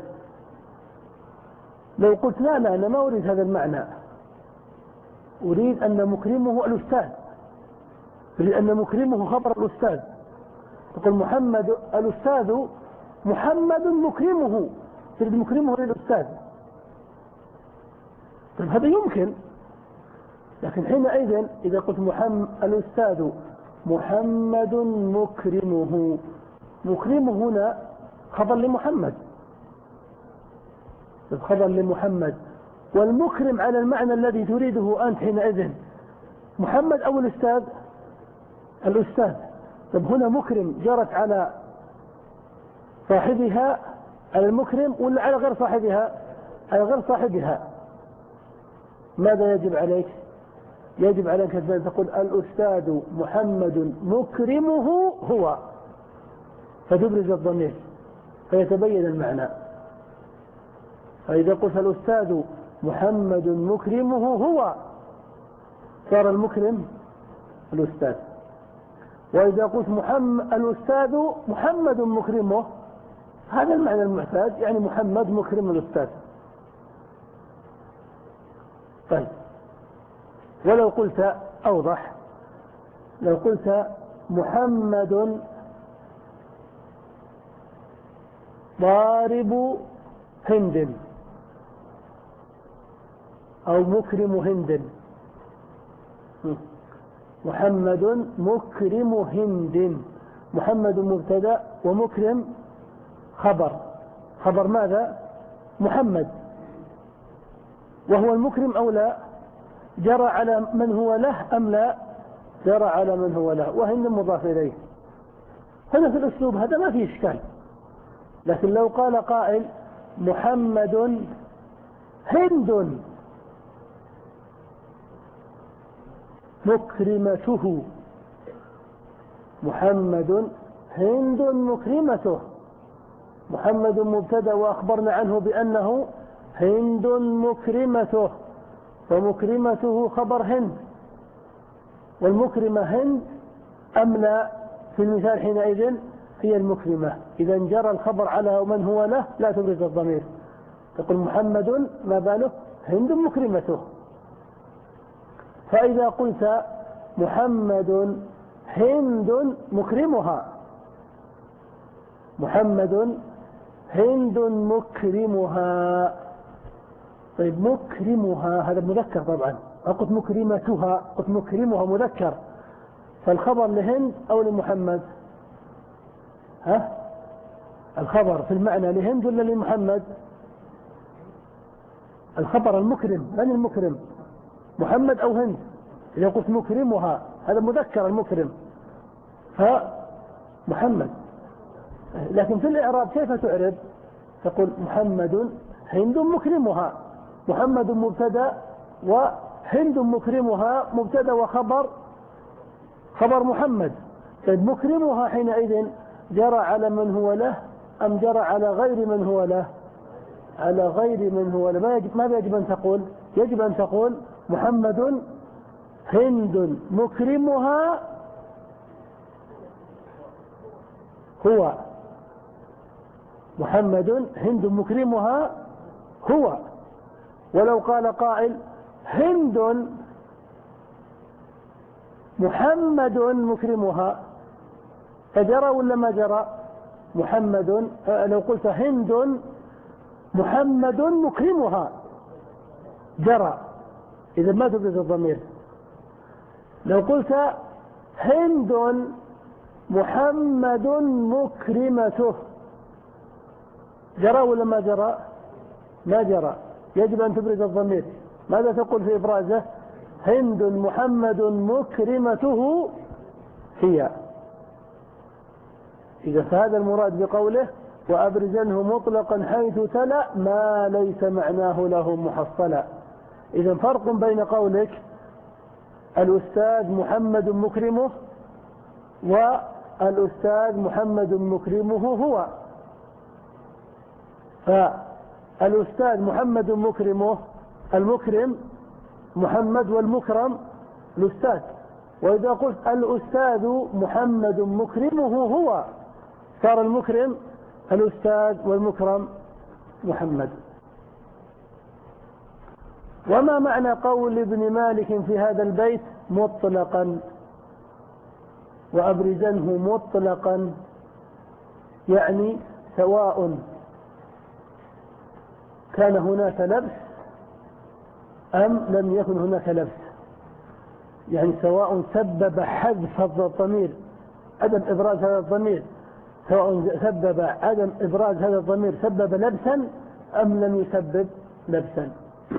لو قلت لا لا أنا ما أريد هذا المعنى، أريد أن مكرمه الأستاذ، أريد أن مكرمه خبر الأستاذ، تقول محمد الأستاذ محمد مكرمه، تريد مكرمه للأستاذ. طيب هذا يمكن، لكن حينئذ إذا قلت محمد الأستاذ محمد مكرمه، مكرمه هنا خبر لمحمد، خبر لمحمد، والمكرم على المعنى الذي تريده أنت حينئذ محمد أو الأستاذ؟ الأستاذ. طب هنا مكرم جرت على صاحبها على المكرم ولا على غير صاحبها؟ على غير صاحبها. ماذا يجب عليك؟ يجب عليك أن تقول الأستاذ محمد مكرمه هو، فتبرز الضمير فيتبين المعنى. فإذا قلت الأستاذ محمد مكرمه هو صار المكرم الأستاذ. وإذا قلت محمد الأستاذ محمد مكرمه، هذا المعنى المعتاد، يعني محمد مكرم الأستاذ. طيب ولو قلت أوضح، لو قلت محمد ضارب هند أو مكرم هند، محمد مكرم هند، محمد مبتدأ ومكرم خبر، خبر ماذا؟ محمد، وهو المكرم أو لا؟ جرى على من هو له أم لا؟ جرى على من هو له، وهند مضاف إليه. هنا في الأسلوب هذا ما فيه إشكال. لكن لو قال قائل محمد هند، مكرمته. محمد هند مكرمته. محمد مبتدأ وأخبرنا عنه بأنه هند مكرمته، ومكرمته خبر هند، والمكرمة هند أم لا؟ في المثال حينئذ هي المكرمة. إذا جرى الخبر على من هو له لا تبرز الضمير، تقول محمد ما باله هند مكرمته. فإذا قلت محمد هند مكرمها، محمد هند مكرمها. طيب مكرمها هذا مذكر طبعا، قلت مكرمتها، قلت مكرمها مذكر، فالخبر لهند أو لمحمد؟ ها؟ الخبر في المعنى لهند ولا لمحمد؟ الخبر المكرم، من المكرم؟ محمد أو هند؟ إذا قلت مكرمها هذا مذكر المكرم فمحمد. لكن في الإعراب كيف تعرب؟ تقول محمد هند مكرمها، محمد مبتدأ وهند مكرمها مبتدأ وخبر خبر محمد. طيب مكرمها حينئذ جرى على من هو له أم جرى على غير من هو له؟ على غير من هو له. ما يجب, ما يجب أن تقول؟ يجب أن تقول محمد هند مكرمها هو، محمد هند مكرمها هو. ولو قال قائل هند محمد مكرمها فجرى ولا ما جرى؟ محمد لو قلت هند محمد مكرمها جرى، إذا ما تبرز الضمير. لو قلت هند محمد مكرمته جرى ولا ما جرى؟ ما جرى، يجب أن تبرز الضمير. ماذا تقول في إبرازه؟ هند محمد مكرمته هي. إذا فهذا المراد بقوله وأبرزنه مطلقا حيث تلا ما ليس معناه له محصلا. إذا فرق بين قولك الأستاذ محمد مكرمه والأستاذ محمد مكرمه هو. فالأستاذ محمد مكرمه، المكرم محمد والمكرم الأستاذ. وإذا قلت الأستاذ محمد مكرمه هو صار المكرم الأستاذ والمكرم محمد. وما معنى قول ابن مالك في هذا البيت مطلقا وأبرزنه مطلقا؟ يعني سواء كان هناك لبس أم لم يكن هناك لبس، يعني سواء سبب حذف هذا الضمير عدم إبراز هذا الضمير، سواء سبب عدم إبراز هذا الضمير سبب لبسا أم لم يسبب لبسا.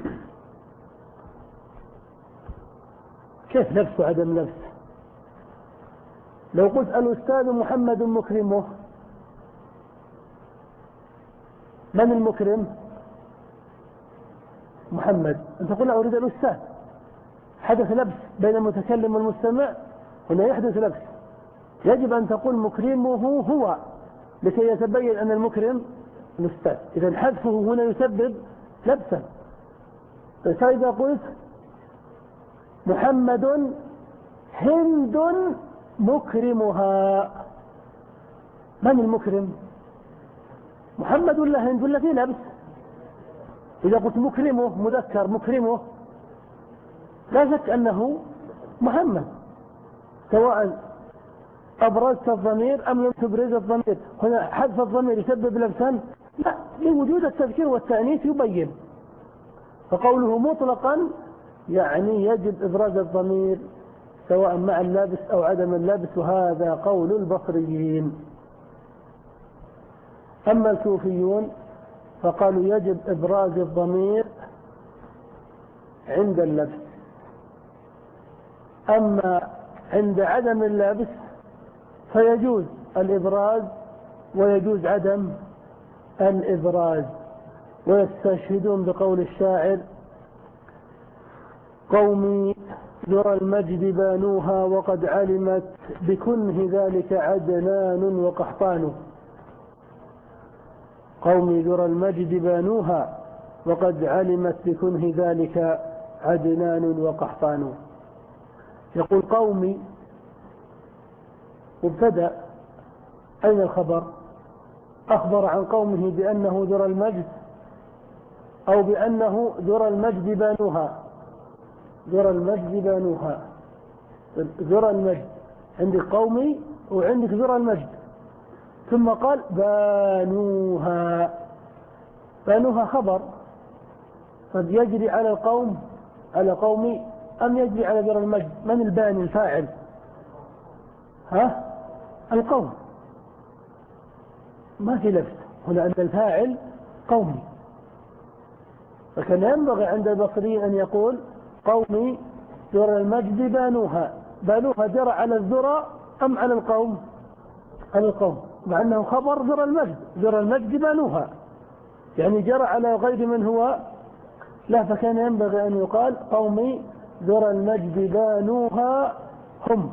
كيف لبس وعدم لبس؟ لو قلت الأستاذ محمد مكرمه، من المكرم؟ محمد. أنت تقول أريد الأستاذ، حدث لبس بين المتكلم والمستمع، هنا يحدث لبس، يجب أن تقول مكرمه هو لكي يتبين أن المكرم الأستاذ. إذا حذفه هنا يسبب لبسا. فإذا قلت محمد هند مكرمها، من المكرم؟ محمد ولا هند ولا في لبس؟ إذا قلت مكرمه مذكر مكرمه لا شك أنه محمد، سواء أبرزت الضمير أم لم تبرز الضمير. هنا حذف الضمير يسبب لبسا؟ لا، لوجود التذكير والتأنيث يبين. فقوله مطلقا يعني يجب إبراز الضمير سواء مع اللابس أو عدم اللابس، وهذا قول البصريين. أما الكوفيون فقالوا يجب إبراز الضمير عند اللبس، أما عند عدم اللبس فيجوز الإبراز ويجوز عدم الإبراز. ويستشهدون بقول الشاعر قومي ذرى المجد بانوها وقد علمت بكنه ذلك عدنان وقحطان. قومي ذرى المجد بانوها وقد علمت بكنه ذلك عدنان وقحطان. يقول قومي مبتدأ، أين الخبر؟ أخبر عن قومه بأنه ذرى المجد أو بأنه ذرى المجد بانوها؟ ذرى المجد بانوها. ذرى المجد عندك قومي وعندك ذرى المجد، ثم قال بانوها. بانوها خبر، قد يجري على القوم على قومي أم يجري على ذرى المجد؟ من الباني الفاعل؟ ها؟ القوم. ما في لبس هنا أن الفاعل قومي، فكان ينبغي عند البصريين أن يقول قومي ذرى المجد بانوها. بانوها جرى على الذرى أم على القوم؟ على القوم، مع أنه خبر ذرى المجد. ذرى المجد بانوها يعني جرى على غير من هو لا، فكان ينبغي أن يقال قومي ذرى المجد بانوها هم،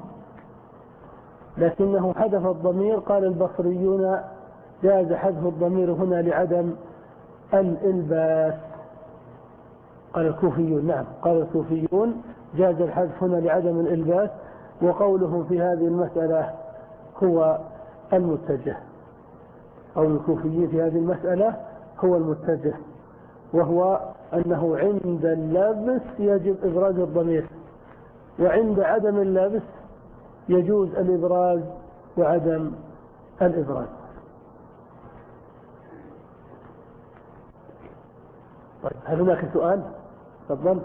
لكنه حذف الضمير. قال البصريون جاز حذف الضمير هنا لعدم الإلباس. قال الكوفيون نعم قال الكوفيون جاز الحذف هنا لعدم الإلباس، وقولهم في هذه المسألة هو المتجه، أو الكوفيين في هذه المسألة هو المتجه، وهو أنه عند اللبس يجب إبراز الضمير، وعند عدم اللبس يجوز الإبراز وعدم الإبراز. طيب هل هناك سؤال؟ تفضل.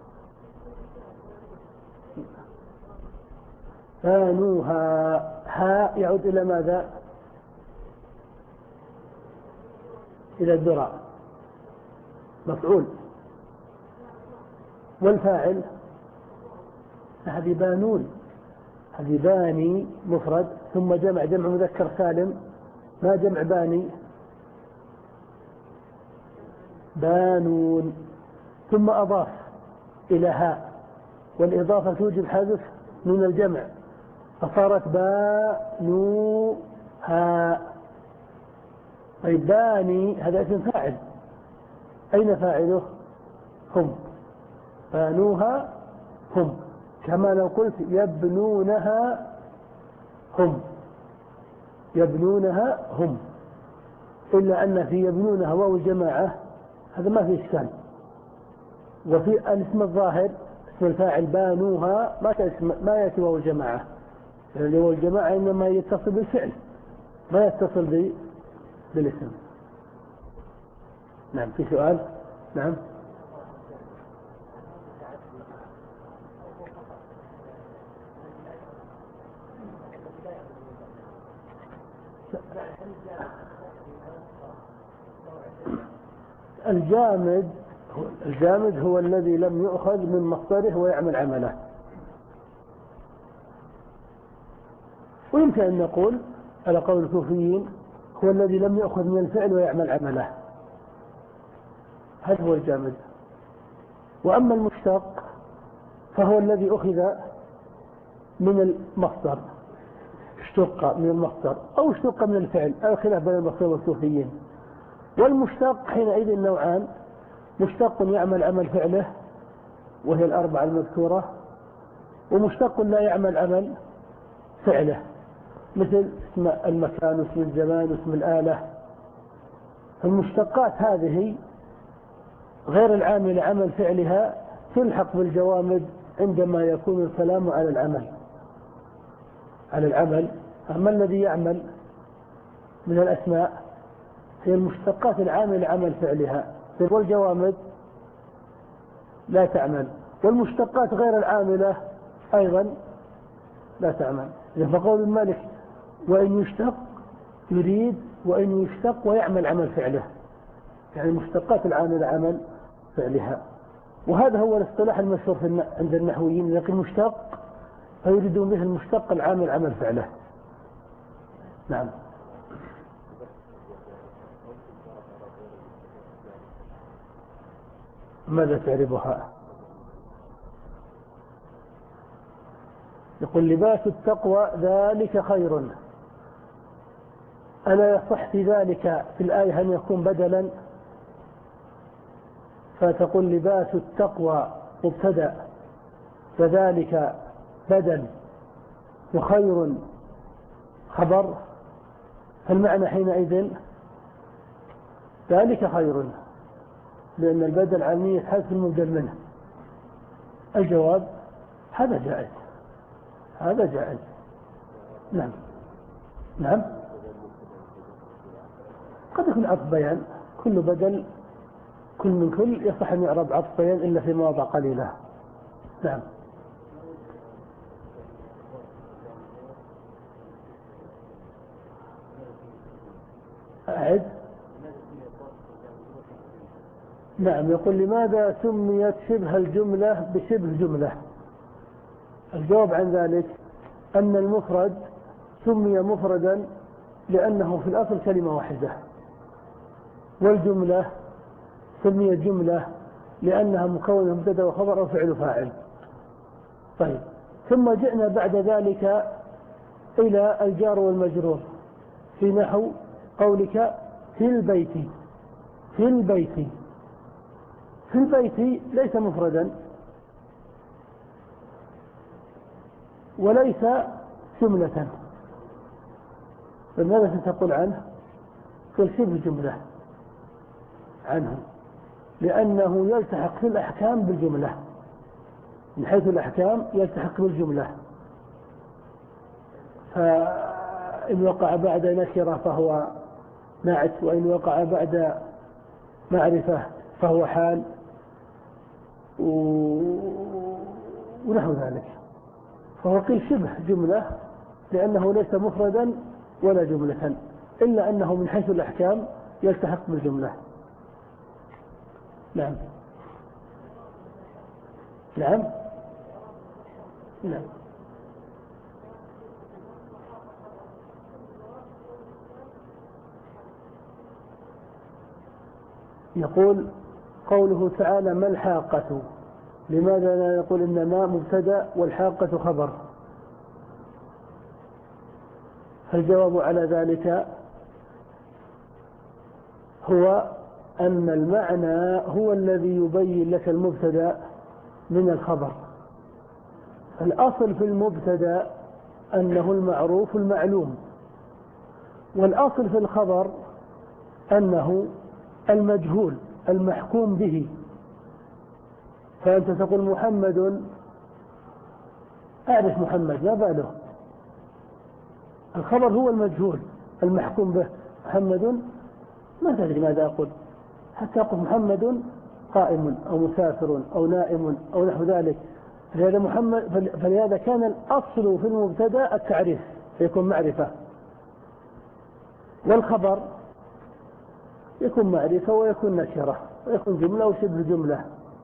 بانوها، ها يعود إلى ماذا؟ إلى الذرى، مفعول. والفاعل هذه بانون، هذه باني مفرد ثم جمع، جمع مذكر سالم، ما جمع باني، بانون، ثم أضاف إلى ها، والإضافة توجب حذف من الجمع فصارت بانوها. طيب باني هذا اسم فاعل، أين فاعله؟ هم. بانوها هم، كما لو قلت يبنونها هم، يبنونها هم، إلا أن في يبنونها واو الجماعة هذا ما في إشكال. وفي الاسم الظاهر اسم الفاعل بانوها ما ما يأتي واو الجماعة، يعني واو الجماعة إنما يتصل بالفعل ما يتصل بالاسم. نعم في سؤال. نعم الجامد، الجامد هو الذي لم يؤخذ من مصدره ويعمل عمله. ويمكن أن نقول على قول الكوفيين هو الذي لم يؤخذ من الفعل ويعمل عمله، هذا هو الجامد. وأما المشتق فهو الذي أخذ من المصدر، اشتق من المصدر أو اشتق من الفعل، الخلاف بين البصريين والكوفيين. والمشتق حينئذ نوعان: مشتق يعمل عمل فعله وهي الأربعة المذكورة، ومشتق لا يعمل عمل فعله مثل اسم المكان واسم الزمان واسم الآلة. المشتقات هذه غير العامل عمل فعلها تلحق بالجوامد عندما يكون الكلام على العمل على العمل أما الذي يعمل من الأسماء هي المشتقات العامل عمل فعلها، والجوامد لا تعمل، والمشتقات غير العاملة أيضا لا تعمل. فقول المالك وإن يشتق يريد وإن يشتق ويعمل عمل فعله، يعني المشتقات العاملة عمل فعلها. وهذا هو الاصطلاح المشهور عند النحويين، لكن مشتق فيريدون به المشتق العامل عمل فعله. نعم. ماذا تعرفها؟ يقول لباس التقوى ذلك خير. ألا يصح في ذلك في الآية أن يكون بدلا؟ فتقول لباس التقوى مبتدأ فذلك بدل وخير خبر، فالمعنى حينئذ ذلك خير، لأن البدل عن حذف المبدل منه. الجواب هذا جائز، هذا جائز. نعم نعم قد يكون عطف بيان، كل بدل كل من كل يصح أن يعرب عطف بيان إلا في مواضع قليلة. نعم أعد. نعم يقول لماذا سميت شبه الجملة بشبه جملة؟ الجواب عن ذلك أن المفرد سمي مفردا لأنه في الأصل كلمة واحدة، والجملة سميت جملة لأنها مكونة مبتدأ وخبر أو فعل فاعل. طيب ثم جئنا بعد ذلك إلى الجار والمجرور في نحو قولك في البيت. في البيت في البيت ليس مفردا وليس جملة، فماذا ستقول عنه؟ قل شبه جملة عنه، لأنه يلتحق في الأحكام بالجملة، من حيث الأحكام يلتحق بالجملة، فإن وقع بعد نكرة فهو نعت، وإن وقع بعد معرفة فهو حال ونحو ذلك. فهو قيل شبه جملة لأنه ليس مفردا ولا جملة، إلا أنه من حيث الأحكام يلتحق بالجملة. نعم نعم نعم يقول قوله تعالى ما الحاقة، لماذا لا يقول إنما مبتدأ والحاقة خبر؟ فالجواب على ذلك هو أن المعنى هو الذي يبين لك المبتدأ من الخبر. الأصل في المبتدأ أنه المعروف المعلوم، والأصل في الخبر أنه المجهول المحكوم به. فأنت تقول محمد، أعرف محمد ما باله، الخبر هو المجهول المحكوم به. محمد ما تدري ماذا أقول، حتى أقول محمد قائم أو مسافر أو نائم أو نحو ذلك. فلهذا محمد فلهذا كان الأصل في المبتدأ التعريف فيكون معرفة، والخبر يكون معرفة ويكون نكرة ويكون جملة وشبه جملة.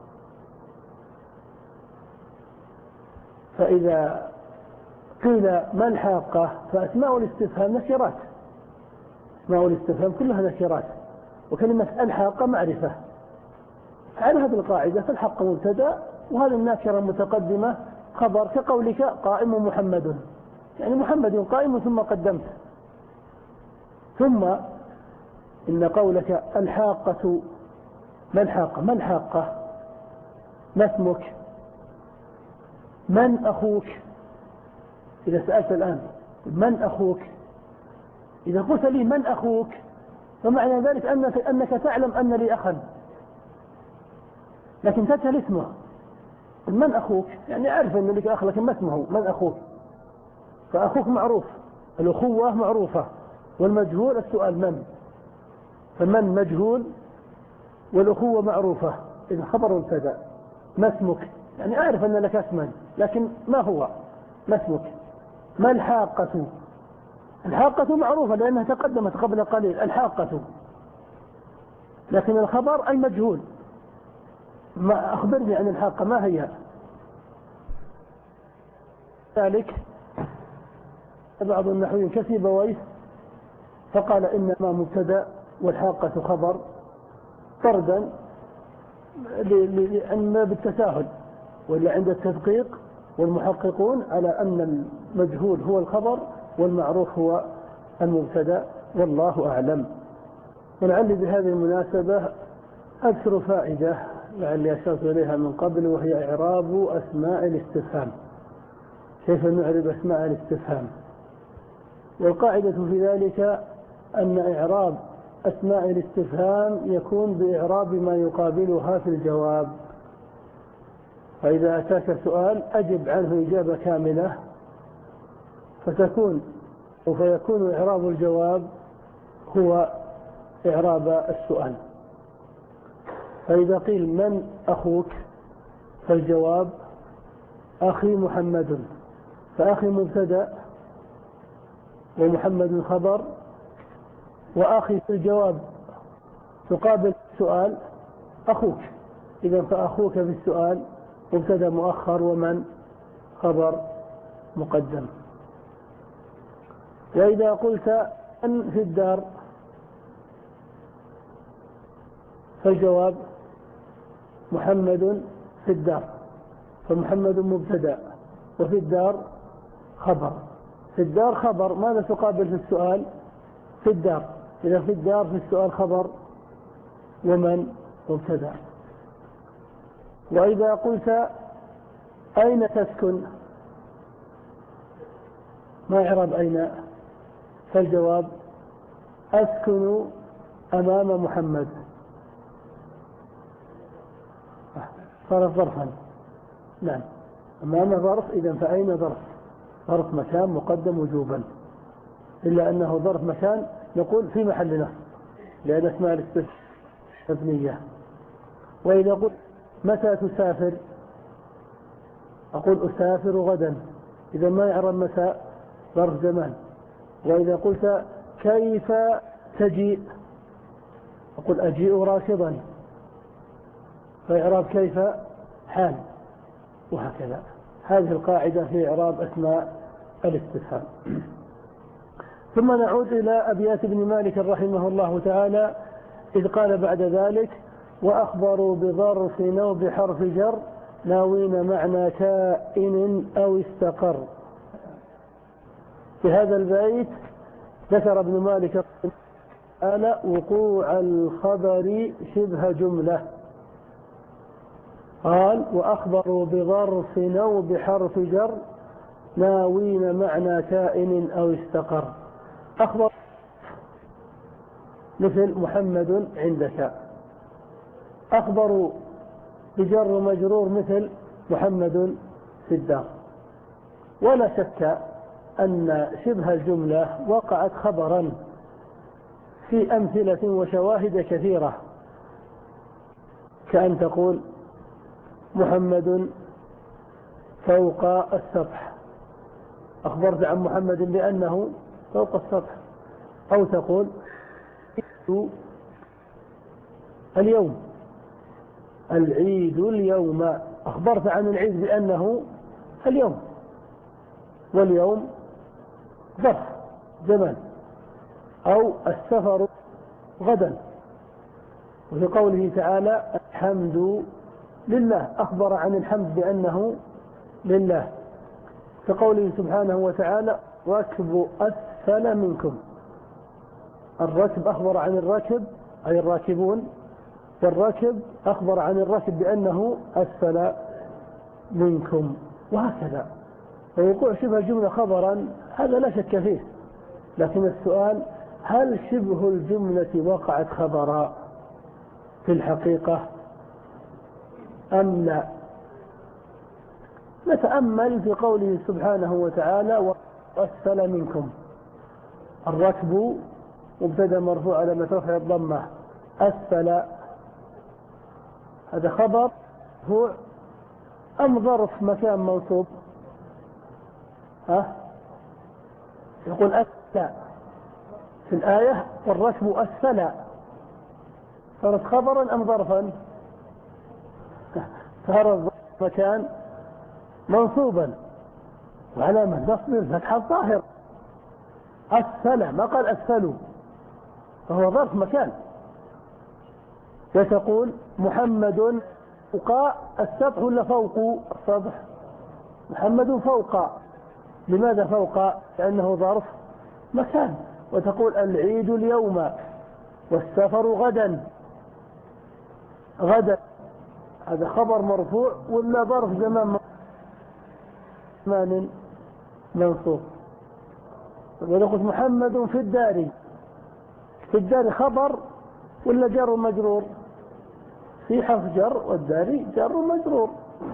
فإذا قيل ما الحاقة فأسماء الاستفهام نكرات، أسماء الاستفهام كلها نكرات، وكلمة الحاقة معرفة. على هذه القاعدة فالحق مبتدأ وهذه النكرة متقدمة خبر، كقولك قائم محمد، يعني محمد قائم ثم قدمت. ثم إن قولك الحاقة ما الحاقة، ما الحاقة، ما اسمك، من أخوك. إذا سألت الآن من أخوك، إذا قلت لي من أخوك فمعنى ذلك أنك, أنك تعلم أن لي أخا، لكن تسأل اسمه من أخوك، يعني أعرف أن لك أخ لكن ما اسمه من أخوك. فأخوك معروف، الأخوة معروفة، والمجهول السؤال من، فمن مجهول والأخوة معروفة. إذا خبر مبتدأ ما اسمك، يعني أعرف أن لك اسما لكن ما هو، ما اسمك. ما الحاقة، الحاقة معروفة لأنها تقدمت قبل قليل الحاقة، لكن الخبر المجهول. ما أخبرني عن الحاقة ما هي. ذلك بعض النحويين كسيبويه فقال إنما مبتدأ والحاقة خبر طردا لأن بالتساهل، ولا عند التدقيق والمحققون على أن المجهول هو الخبر والمعروف هو المبتدأ، والله أعلم. ولعلي بهذه المناسبة أذكر فائدة لعلي أشرت إليها من قبل، وهي إعراب أسماء الاستفهام. كيف نعرب أسماء الاستفهام؟ والقاعدة في ذلك أن إعراب أسماء الاستفهام يكون بإعراب ما يقابلها في الجواب. فإذا أتاك سؤال أجب عنه إجابة كاملة، فتكون فيكون إعراب الجواب هو إعراب السؤال. فإذا قيل من أخوك فالجواب أخي محمد، فأخي مبتدأ ومحمد خبر، وأخي في الجواب تقابل السؤال أخوك، إذا فأخوك في السؤال مبتدأ مؤخر ومن خبر مقدم. وإذا قلت من في الدار فالجواب محمد في الدار، فمحمد مبتدأ وفي الدار خبر. في الدار خبر، ماذا تقابل في السؤال؟ في الدار، إذا في الدار في السؤال خبر ومن مبتدأ. وإذا قلت أين تسكن ما إعراب أين؟ فالجواب أسكن أمام محمد، صار ظرفا. نعم، أمام ظرف، إذا فأين ظرف، ظرف مكان مقدم وجوبا، إلا أنه ظرف مكان نقول في محل نصب لأن اسماء الاستفهام مبنية. وإذا قلت متى تسافر أقول أسافر غدا، إذا ما يعرف متى ظرف زمان. وإذا قلت كيف تجيء أقول أجيء راكضا، فإعراب كيف حال، وهكذا. هذه القاعدة في إعراب أسماء الاستفهام. ثم نعود إلى أبيات ابن مالك رحمه الله تعالى، إذ قال بعد ذلك وأخبروا بظرف أو بحرف جر ناوين معنى كائن أو استقر. في هذا البيت ذكر ابن مالك قال وقوع الخبر شبه جملة، قال وأخبروا بظرف أو بحرف جر ناوين معنى كائن أو استقر. أخبر مثل محمد عندك، أخبروا بجر مجرور مثل محمد في الدار. ولا شك أن شبه الجملة وقعت خبرا في أمثلة وشواهد كثيرة، كأن تقول محمد فوق السطح، أخبرت عن محمد بأنه فوق السطح. أو تقول اليوم العيد اليوم، أخبرت عن العيد بأنه اليوم، واليوم ظرف زمان. أو السفر غدا، وفي قوله تعالى الحمد لله أخبر عن الحمد بأنه لله. في قوله سبحانه وتعالى ركب أسفل منكم، الركب أخبر عن الركب أي الراكبون، والركب أخبر عن الركب بأنه أسفل منكم، وهكذا. ووقوع شبه الجملة خبرا هذا لا شك فيه، لكن السؤال هل شبه الجملة وقعت خبرا في الحقيقة أم لا؟ نتأمل في قوله سبحانه وتعالى وأسفل منكم، الركب مبتدأ مرفوع على رفع الضمة، أسفل هذا خبر مرفوع أم ظرف مكان منصوب؟ ها يقول أسفل في الآية والركب أسفل، صارت خبرا أم ظرفا؟ صار الظرف مكان منصوبا وعلامة نصب الفتحة الظاهرة، أسفل ما قال أسفلوا، فهو ظرف مكان. وتقول محمد فوق السطح ولا فوق السطح؟ محمد فوق. لماذا فوق؟ لأنه ظرف مكان. وتقول العيد اليوم والسفر غدا. غدا هذا خبر مرفوع ولا ظرف زمان زمان منصوب. ونقول محمد في الدار. في الدار خبر ولا جر مجرور؟ في حرف جر والدار جر مجرور.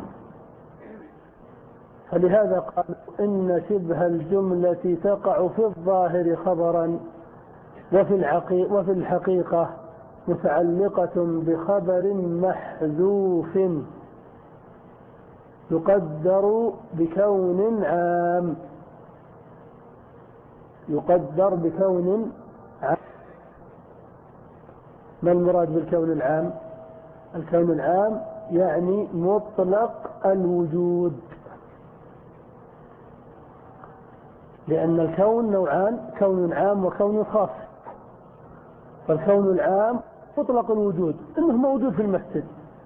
فلهذا قال إن شبه الجملة تقع في الظاهر خبرا وفي الحقيقة, وفي الحقيقة متعلقة بخبر محذوف يقدر بكون عام. يقدر بكون عام. ما المراد بالكون العام؟ الكون العام يعني مطلق الوجود، لأن الكون نوعان، كون عام وكون خاص. فالكون العام مطلق الوجود، إنه موجود في المسجد.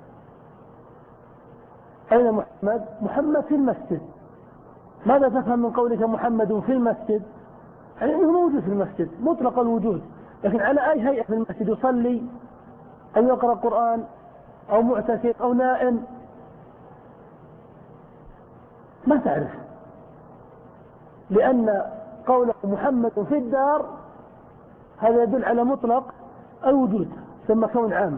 أين محمد؟ محمد في المسجد. ماذا تفهم من قولك محمد في المسجد؟ يعني إنه موجود في المسجد مطلق الوجود، لكن على أي هيئة في المسجد؟ يصلي أو يقرأ قرآن أو معتكف أو نائم؟ ما تعرف، لأن قوله محمد في الدار هذا يدل على مطلق الوجود، ثم كون عام.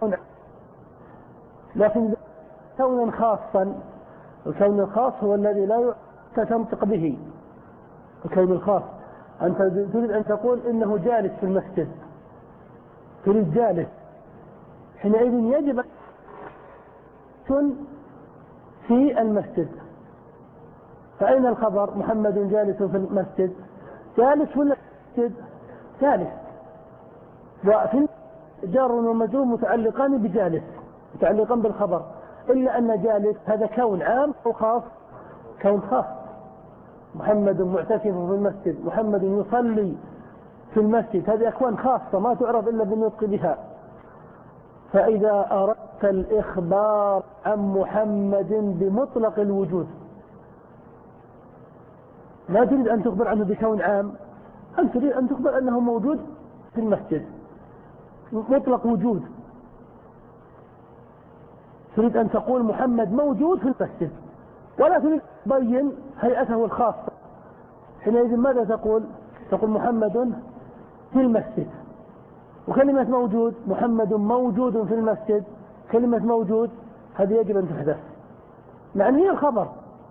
لكن كونا خاصا، الكون الخاص هو الذي لا تنطق به. الكون الخاص أنت تريد أن تقول إنه جالس في المسجد، تريد جالس، حينئذ يجب أن يكون في المسجد. فأين الخبر؟ محمد جالس في المسجد. جالس ولا مسجد؟ جالس. وفي جار ومجرور متعلقان بجالس، متعلقان بالخبر، إلا أن جالس هذا كون عام أو خاص؟ كون خاص. محمد معتكف في المسجد، محمد يصلي في المسجد، هذه أكوان خاصة ما تعرف إلا بالنطق بها. فإذا أردت الإخبار عن محمد بمطلق الوجود، لا تريد أن تخبر عنه بكون عام، أنت تريد أن تخبر أنه موجود في المسجد مطلق وجود. تريد أن تقول محمد موجود في المسجد، ولا تريد تبين هيئته الخاصة. حينئذ ماذا تقول؟ تقول محمد في المسجد. وكلمة موجود، محمد موجود في المسجد، كلمة موجود هذه يجب أن تحدث، معنى هي الخبر.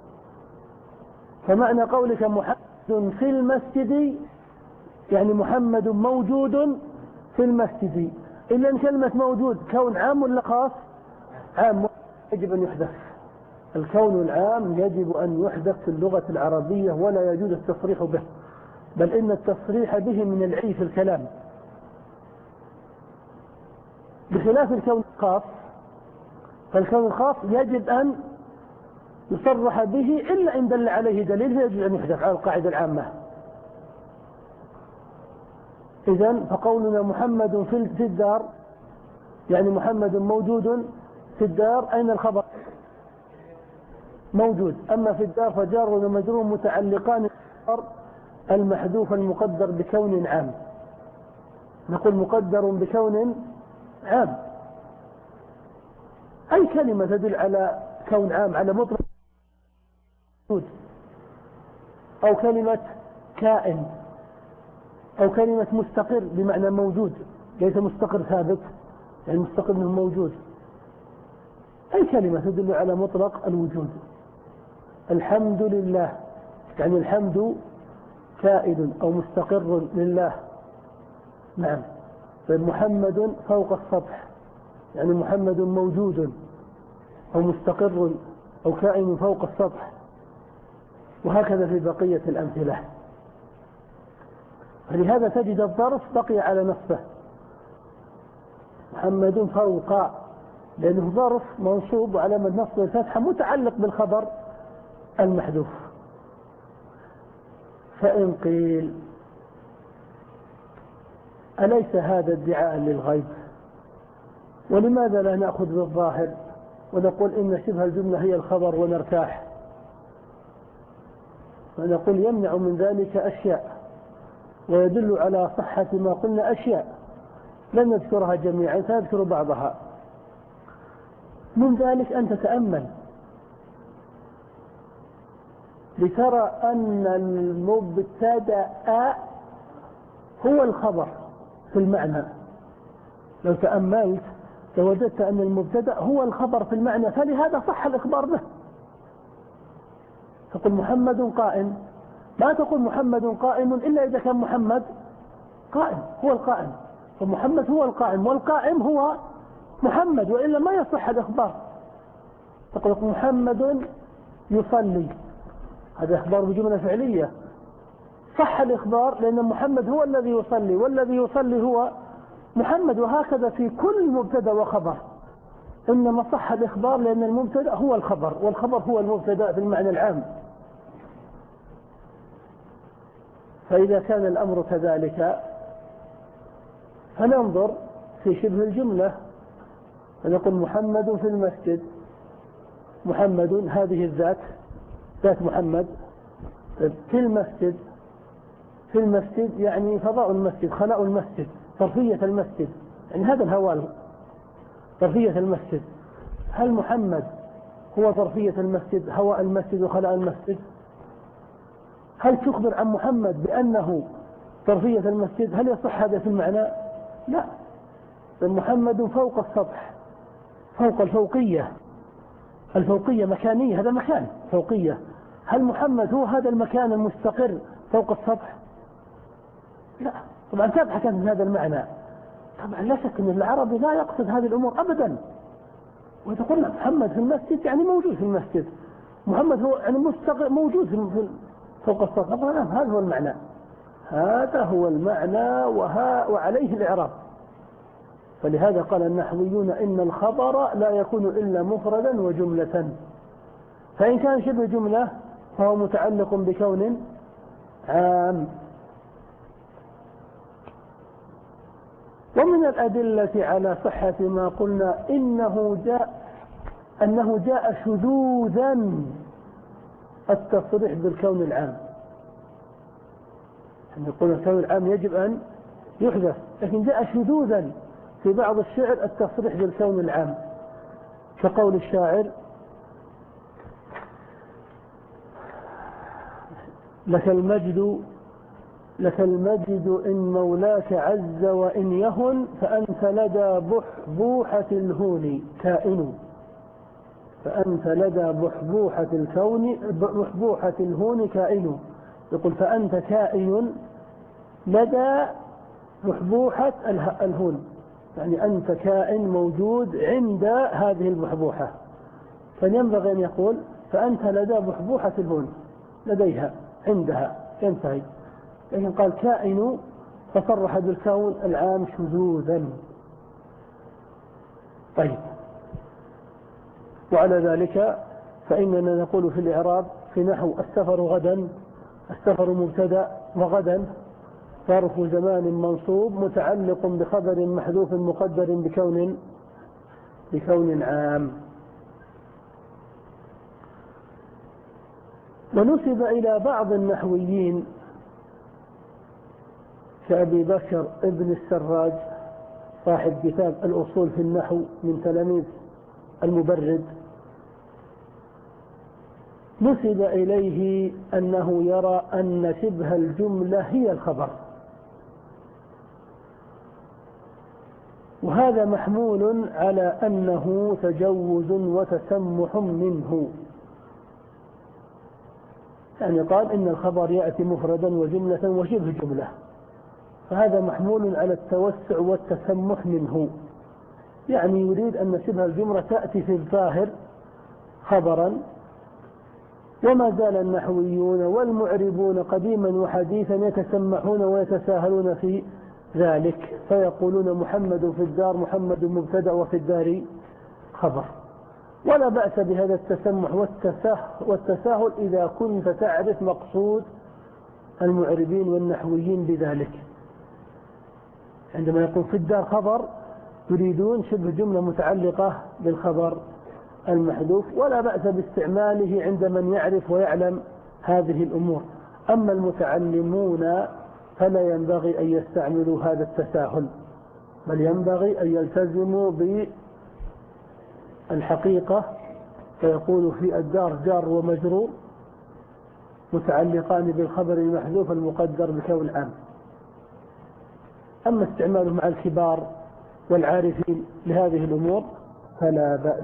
فمعنى قولك محمد في المسجد يعني محمد موجود في المسجد، إلا أن كلمة موجود كون عام ولا خاص؟ عام، يجب أن يحدث. الكون العام يجب أن يحدث في اللغة العربية ولا يجوز التصريح به، بل إن التصريح به من العيب في الكلام، بخلاف الكون الخاص. فالكون الخاص يجب أن يصرح به إلا إن دل عليه دليل فيجب أن يحدث على القاعدة العامة. إذن فقولنا محمد في الدار يعني محمد موجود في الدار، أين الخبر؟ موجود. أما في الدار فجار ومجرور متعلقان المحذوف المقدر بكون عام. نقول مقدر بكون عام، أي كلمة تدل على كون عام، على مطلق موجود، أو كلمة كائن، أو كلمة مستقر بمعنى موجود، ليس مستقر ثابت، يعني مستقر منه موجود. أي كلمة تدل على مطلق الوجود. الحمد لله يعني الحمد كائن أو مستقر لله. نعم. محمد فوق السطح يعني محمد موجود أو مستقر أو كائن فوق السطح، وهكذا في بقية الأمثلة. فلهذا تجد الظرف بقي على نصبه، محمد فوق، لأنه ظرف منصوب وعلامة نصب الفتحة متعلق بالخبر المحذوف. فإن قيل أليس هذا ادعاء للغيب؟ ولماذا لا نأخذ بالظاهر ونقول إن شبه الجملة هي الخبر ونرتاح؟ فنقول يمنع من ذلك أشياء، ويدل على صحة ما قلنا أشياء لن نذكرها جميعا، سنذكر بعضها. من ذلك أن تتأمل لترى أن المبتدأ هو الخبر في المعنى. لو تأملت لوجدت أن المبتدأ هو الخبر في المعنى، فلهذا صح الإخبار به. تقول محمد قائم، ما تقول محمد قائم إلا إذا كان محمد قائم، هو القائم، فمحمد هو القائم والقائم هو محمد، وإلا ما يصح الإخبار. تقول محمد يصلي، هذا إخبار بجملة فعلية، صح الإخبار لأن محمد هو الذي يصلي والذي يصلي هو محمد. وهكذا في كل مبتدأ وخبر، إنما صح الإخبار لأن المبتدأ هو الخبر والخبر هو المبتدأ في المعنى العام. فإذا كان الأمر كذلك فننظر في شبه الجملة، فنقول محمد في المسجد. محمد هذه الذات، ذات محمد. في المسجد، في المسجد يعني فضاء المسجد، خلاء المسجد، ظرفية المسجد، يعني هذا الهوال ظرفية المسجد. هل محمد هو ظرفية المسجد، هواء المسجد وخلاء المسجد؟ هل تخبر عن محمد بأنه ظرفية المسجد؟ هل يصح هذا في المعنى؟ لا، محمد فوق السطح، فوق الفوقية، الفوقية مكانية، هذا مكان فوقية. هل محمد هو هذا المكان المستقر فوق السطح؟ لا، طبعا تبحث عن هذا المعنى. طبعا لا شك أن العربي لا يقصد هذه الأمور أبدا. وتقول محمد في المسجد يعني موجود في المسجد، محمد هو يعني مستقر موجود في فوق السطح. طبعا هذا هو المعنى، هذا هو المعنى وها وعليه الإعراب. فلهذا قال النحويون إن الخبر لا يكون إلا مفردا وجملة، فإن كان شبه جملة فهو متعلق بكون عام. ومن الأدلة على صحة ما قلنا إنه جاء أنه جاء شذوذا التصريح بالكون العام. يعني يقول الكون العام يجب أن يحدث، لكن جاء شذوذا في بعض الشعر التصريح بالكون العام، كقول الشاعر: لك المجد لك المجد إن مولاك عز وإن يهن، فأنت لدى بحبوحة الهون كائن. فأنت لدى بحبوحة الكون بحبوحة الهون كائن. يقول فأنت كائن لدى بحبوحة الهون، يعني أنت كائن موجود عند هذه البحبوحة. فينبغي أن يقول فأنت لدى بحبوحة الهون، لديها عندها ينتهي، لكن قال كائن فصرح بالكون العام شذوذا. طيب، وعلى ذلك فإننا نقول في الإعراب في نحو السفر غدا، السفر مبتدأ وغدا ظرف زمان منصوب متعلق بخبر محذوف مقدر بكون بكون عام. ونسب إلى بعض النحويين كأبي بكر ابن السراج صاحب كتاب الأصول في النحو من تلاميذ المبرد، نسب إليه أنه يرى أن شبه الجملة هي الخبر، وهذا محمول على أنه تجوز وتسمح منه. يعني قال إن الخبر يأتي مفردا وجملة وشبه جملة، فهذا محمول على التوسع والتسمح منه. يعني يريد أن شبه الجملة تأتي في الظاهر خبرا، وما زال النحويون والمعربون قديما وحديثا يتسمحون ويتساهلون في ذلك، فيقولون محمد في الدار محمد مبتدأ وفي الدار خبر. ولا بأس بهذا التسمح والتساهل إذا كنت تعرف مقصود المعربين والنحويين بذلك. عندما يقول في الدار خبر يريدون شبه جملة متعلقة بالخبر المحذوف، ولا بأس باستعماله عند من يعرف ويعلم هذه الأمور. أما المتعلمون فلا ينبغي أن يستعملوا هذا التساهل، بل ينبغي أن يلتزموا بالحقيقة، فيقول في الدار جار ومجرور متعلقان بالخبر المحذوف المقدر بكون عام. أما استعماله مع الكبار والعارفين لهذه الأمور فلا بأس.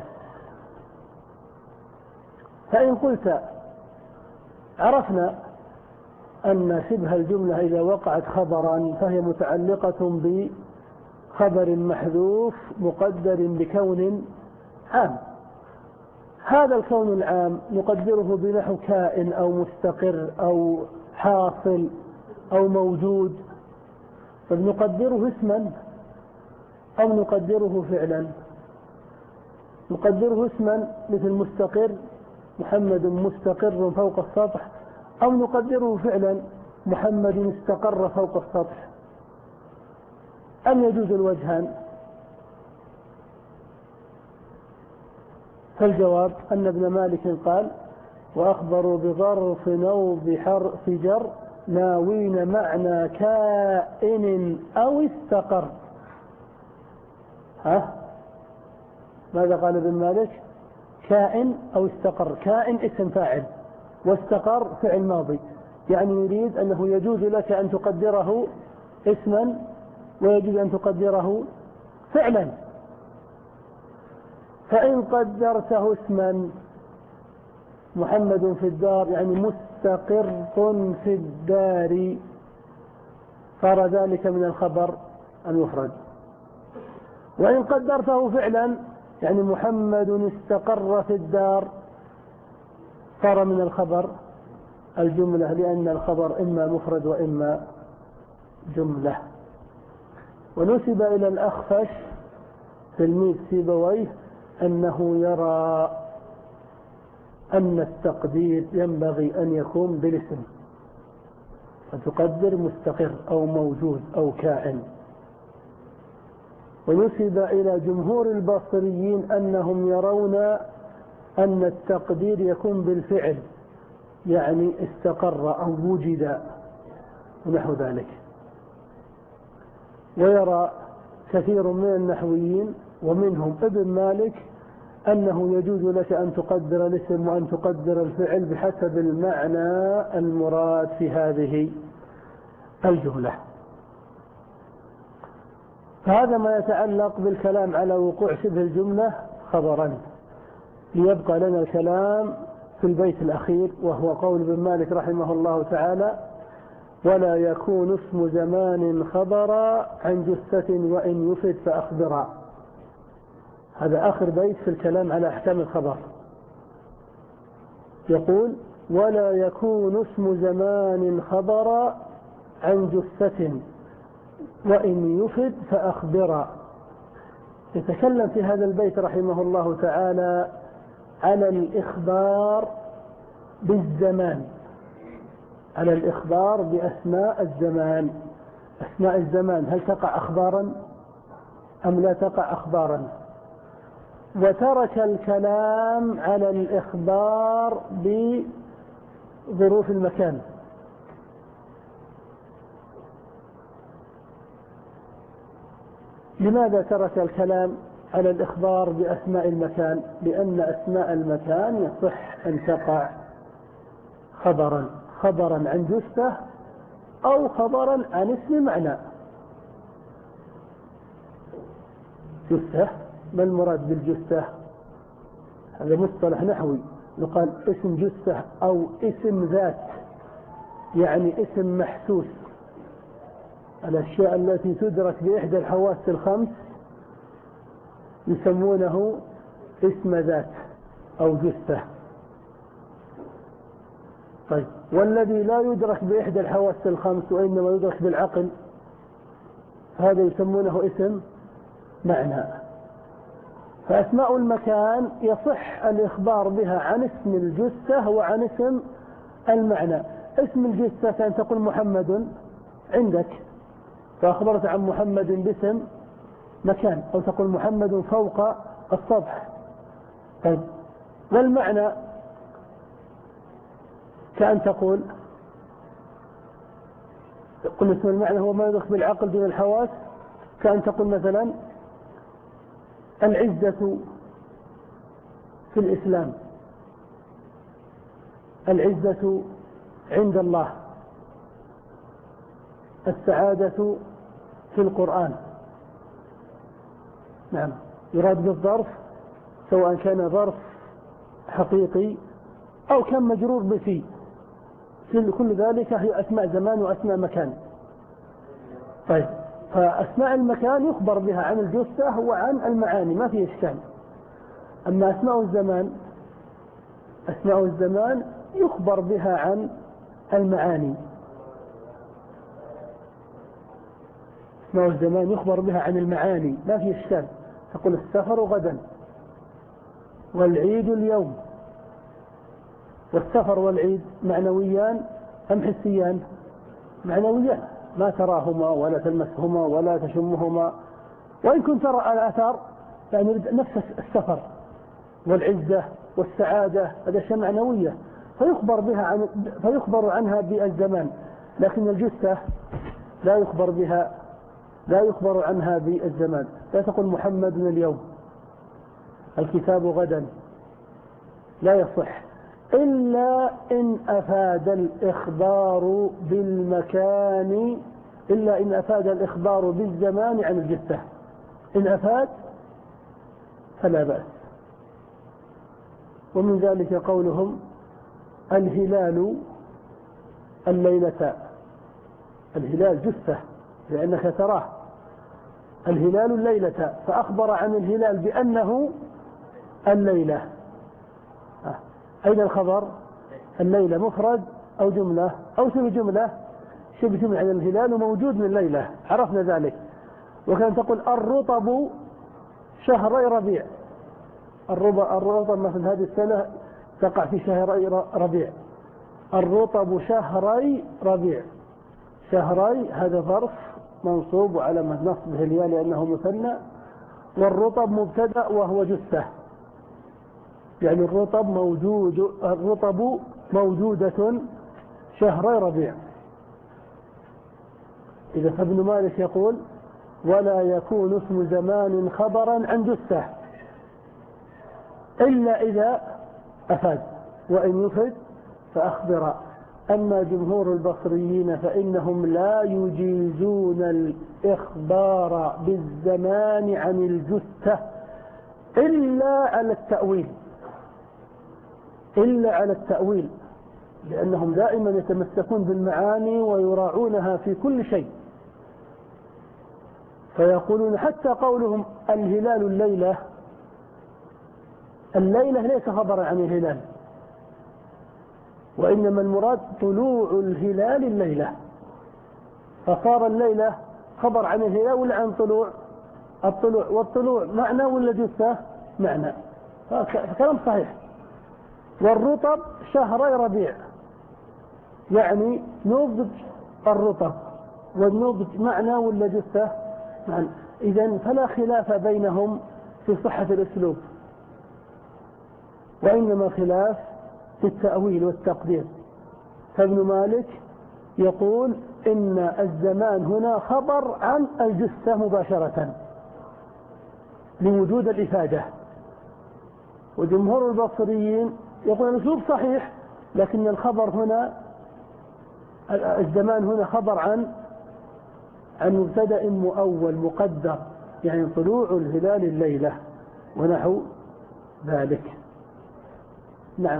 فإن قلت عرفنا أن شبه الجملة إذا وقعت خبرا فهي متعلقة بخبر محذوف مقدر بكون عام، هذا الكون العام نقدره بنحو كائن أو مستقر أو حاصل أو موجود، فنقدره اسما أو نقدره فعلا. نقدره اسما مثل مستقر، محمد مستقر فوق السطح، أو نقدره فعلا محمد استقر فوق السطح. أم يجوز الوجهان؟ فالجواب أن ابن مالك قال: وأخبروا بظرف أو بحرف جر ناوين معنى كائن أو استقر. ها؟ ماذا قال ابن مالك؟ كائن أو استقر. كائن اسم فاعل، واستقر فعل ماضي، يعني يريد أنه يجوز لك أن تقدره اسما ويجوز أن تقدره فعلا. فإن قدرته اسما محمد في الدار يعني مستقر في الدار صار ذلك من الخبر المفرد. وإن قدرته فعلا يعني محمد استقر في الدار صار من الخبر الجملة، لأن الخبر إما مفرد وإما جملة. ونسب إلى الأخفش تلميذ سيبويه أنه يرى أن التقدير ينبغي أن يكون بالاسم، فتقدر مستقر أو موجود أو كائن. ونسب إلى جمهور البصريين أنهم يرون أن التقدير يكون بالفعل، يعني استقر أو وجد ونحو ذلك. ويرى كثير من النحويين ومنهم ابن مالك أنه يجوز لك أن تقدر الاسم وأن تقدر الفعل بحسب المعنى المراد في هذه الجملة. فهذا ما يتعلق بالكلام على وقوع شبه الجملة خبرا. ليبقى لنا الكلام في البيت الأخير، وهو قول ابن مالك رحمه الله تعالى: ولا يكون اسم زمان خبرا عن جثة وإن يفد فأخبرا. هذا آخر بيت في الكلام على أحكام الخبر. يقول: ولا يكون اسم زمان خبرا عن جثة وإن يفد فأخبرا. يتكلم في هذا البيت رحمه الله تعالى على الإخبار بالزمان، على الإخبار بأسماء الزمان. أسماء الزمان هل تقع أخبارا أم لا تقع أخبارا؟ وترك الكلام على الإخبار بظروف المكان. لماذا ترك الكلام على الإخبار بأسماء المكان؟ لأن أسماء المكان يصح أن تقع خبرا، خبرا عن جثة أو خبرا عن اسم معنى. جثة، ما المراد بالجثة؟ هذا مصطلح نحوي، يقال اسم جثة أو اسم ذات، يعني اسم محسوس. الأشياء التي تدرك بإحدى الحواس الخمس يسمونه اسم ذات أو جثة. طيب، والذي لا يدرك بإحدى الحواس الخمس وإنما يدرك بالعقل هذا يسمونه اسم معنى. فأسماء المكان يصح الإخبار بها عن اسم الجثة وعن اسم المعنى. اسم الجثة كان تقول محمد عندك فأخبرت عن محمد باسم مكان، أو تقول محمد فوق السطح. طيب، والمعنى كأن تقول قلنا اسم المعنى هو ما يدرك بالعقل دون الحواس. كأن تقول مثلا العزة في الإسلام، العزة عند الله، السعادة في القرآن. نعم، يراد بالظرف سواء كان ظرف حقيقي أو كان مجرور بفي، كل ذلك هي أسماء زمان وأسماء مكان. طيب، فأسماء المكان يخبر بها عن الجثة وعن المعاني، ما في إشكال. أما أسماء الزمان، أسماء الزمان يخبر بها عن المعاني. أسماء الزمان يخبر بها عن المعاني، ما في إشكال. تقول السفر غدا والعيد اليوم. والسفر والعيد معنويان أم حسيان؟ معنويان، ما تراهما ولا تلمسهما ولا تشمهما، وإن كنت ترى الآثار يعني نفس السفر والعزة والسعادة، هذا شيء معنوية فيخبر بها عن فيخبر عنها بالزمان. لكن الجثة لا يخبر بها، لا يخبر عنها بالزمان. لا تقول محمد اليوم، الكتاب غدا، لا يصح إلا إن أفاد الإخبار بالمكان، إلا إن أفاد الإخبار بالزمان عن الجثة. إن أفاد فلا بأس. ومن ذلك قولهم الهلال الليلة. الهلال جثة لأنك تراه، الهلال الليلة، فأخبر عن الهلال بأنه الليلة. أين الخبر؟ الليلة مفرد أو جملة أو شبه جملة؟ شبه جملة عن الهلال موجود من الليلة، عرفنا ذلك. وكان تقول الرطب شهري ربيع. الرطب مثل هذه السنة تقع في شهري ربيع. الرطب شهري ربيع. شهري هذا ظرف منصوب وعلامة نصبه الياء لأنه مثنى، والرطب مبتدأ وهو جثة، يعني الرطب موجود، الرطب موجودة شهري ربيع. إذا فابن مالك يقول ولا يكون اسم زمان خبرا عن جثة إلا إذا أفاد، وإن يفد فأخبر. أما جمهور البصريين فإنهم لا يجيزون الإخبار بالزمان عن الجثة إلا على التأويل، إلا على التأويل، لأنهم دائما يتمسكون بالمعاني ويراعونها في كل شيء. فيقولون حتى قولهم الهلال الليلة، الليلة ليس خبرا عن الهلال، وإنما المراد طلوع الهلال الليلة، فصار الليلة خبر عن الهلال ولا عن طلوع الطلوع؟ والطلوع معنى ولا جثة؟ معنى، فكلام صحيح. والرطب شهري ربيع، يعني نضج الرطب، والنضج معنى ولا جثة؟ معنى. إذن فلا خلاف بينهم في صحة الأسلوب، وإنما خلاف في التأويل والتقدير. فابن مالك يقول إن الزمان هنا خبر عن الجثة مباشرة لوجود الإفادة، وجمهور البصريين يقول الأسلوب صحيح لكن الخبر هنا، الزمان هنا خبر عن عن مبتدأ مؤول مقدر، يعني طلوع الهلال الليلة ونحو ذلك. نعم،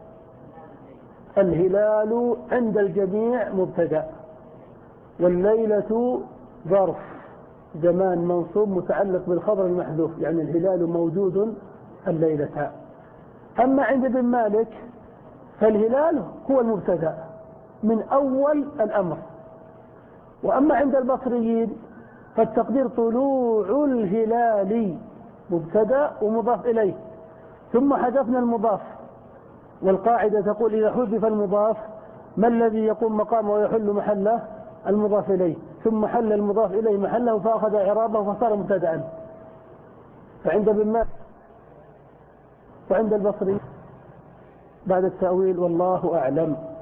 الهلال عند الجميع مبتدأ، والليلة ظرف زمان منصوب متعلق بالخبر المحذوف، يعني الهلال موجود الليلة. أما عند ابن مالك فالهلال هو المبتدأ من أول الأمر. وأما عند البصريين فالتقدير طلوع الهلال مبتدأ ومضاف إليه، ثم حذفنا المضاف. والقاعدة تقول إذا حذف المضاف ما الذي يقوم مقامه ويحل محله؟ المضاف إليه، ثم حل المضاف إليه محله فأخذ إعرابه فصار مبتدأ. فعند ابن مالك وعند البصري بعد التأويل والله أعلم.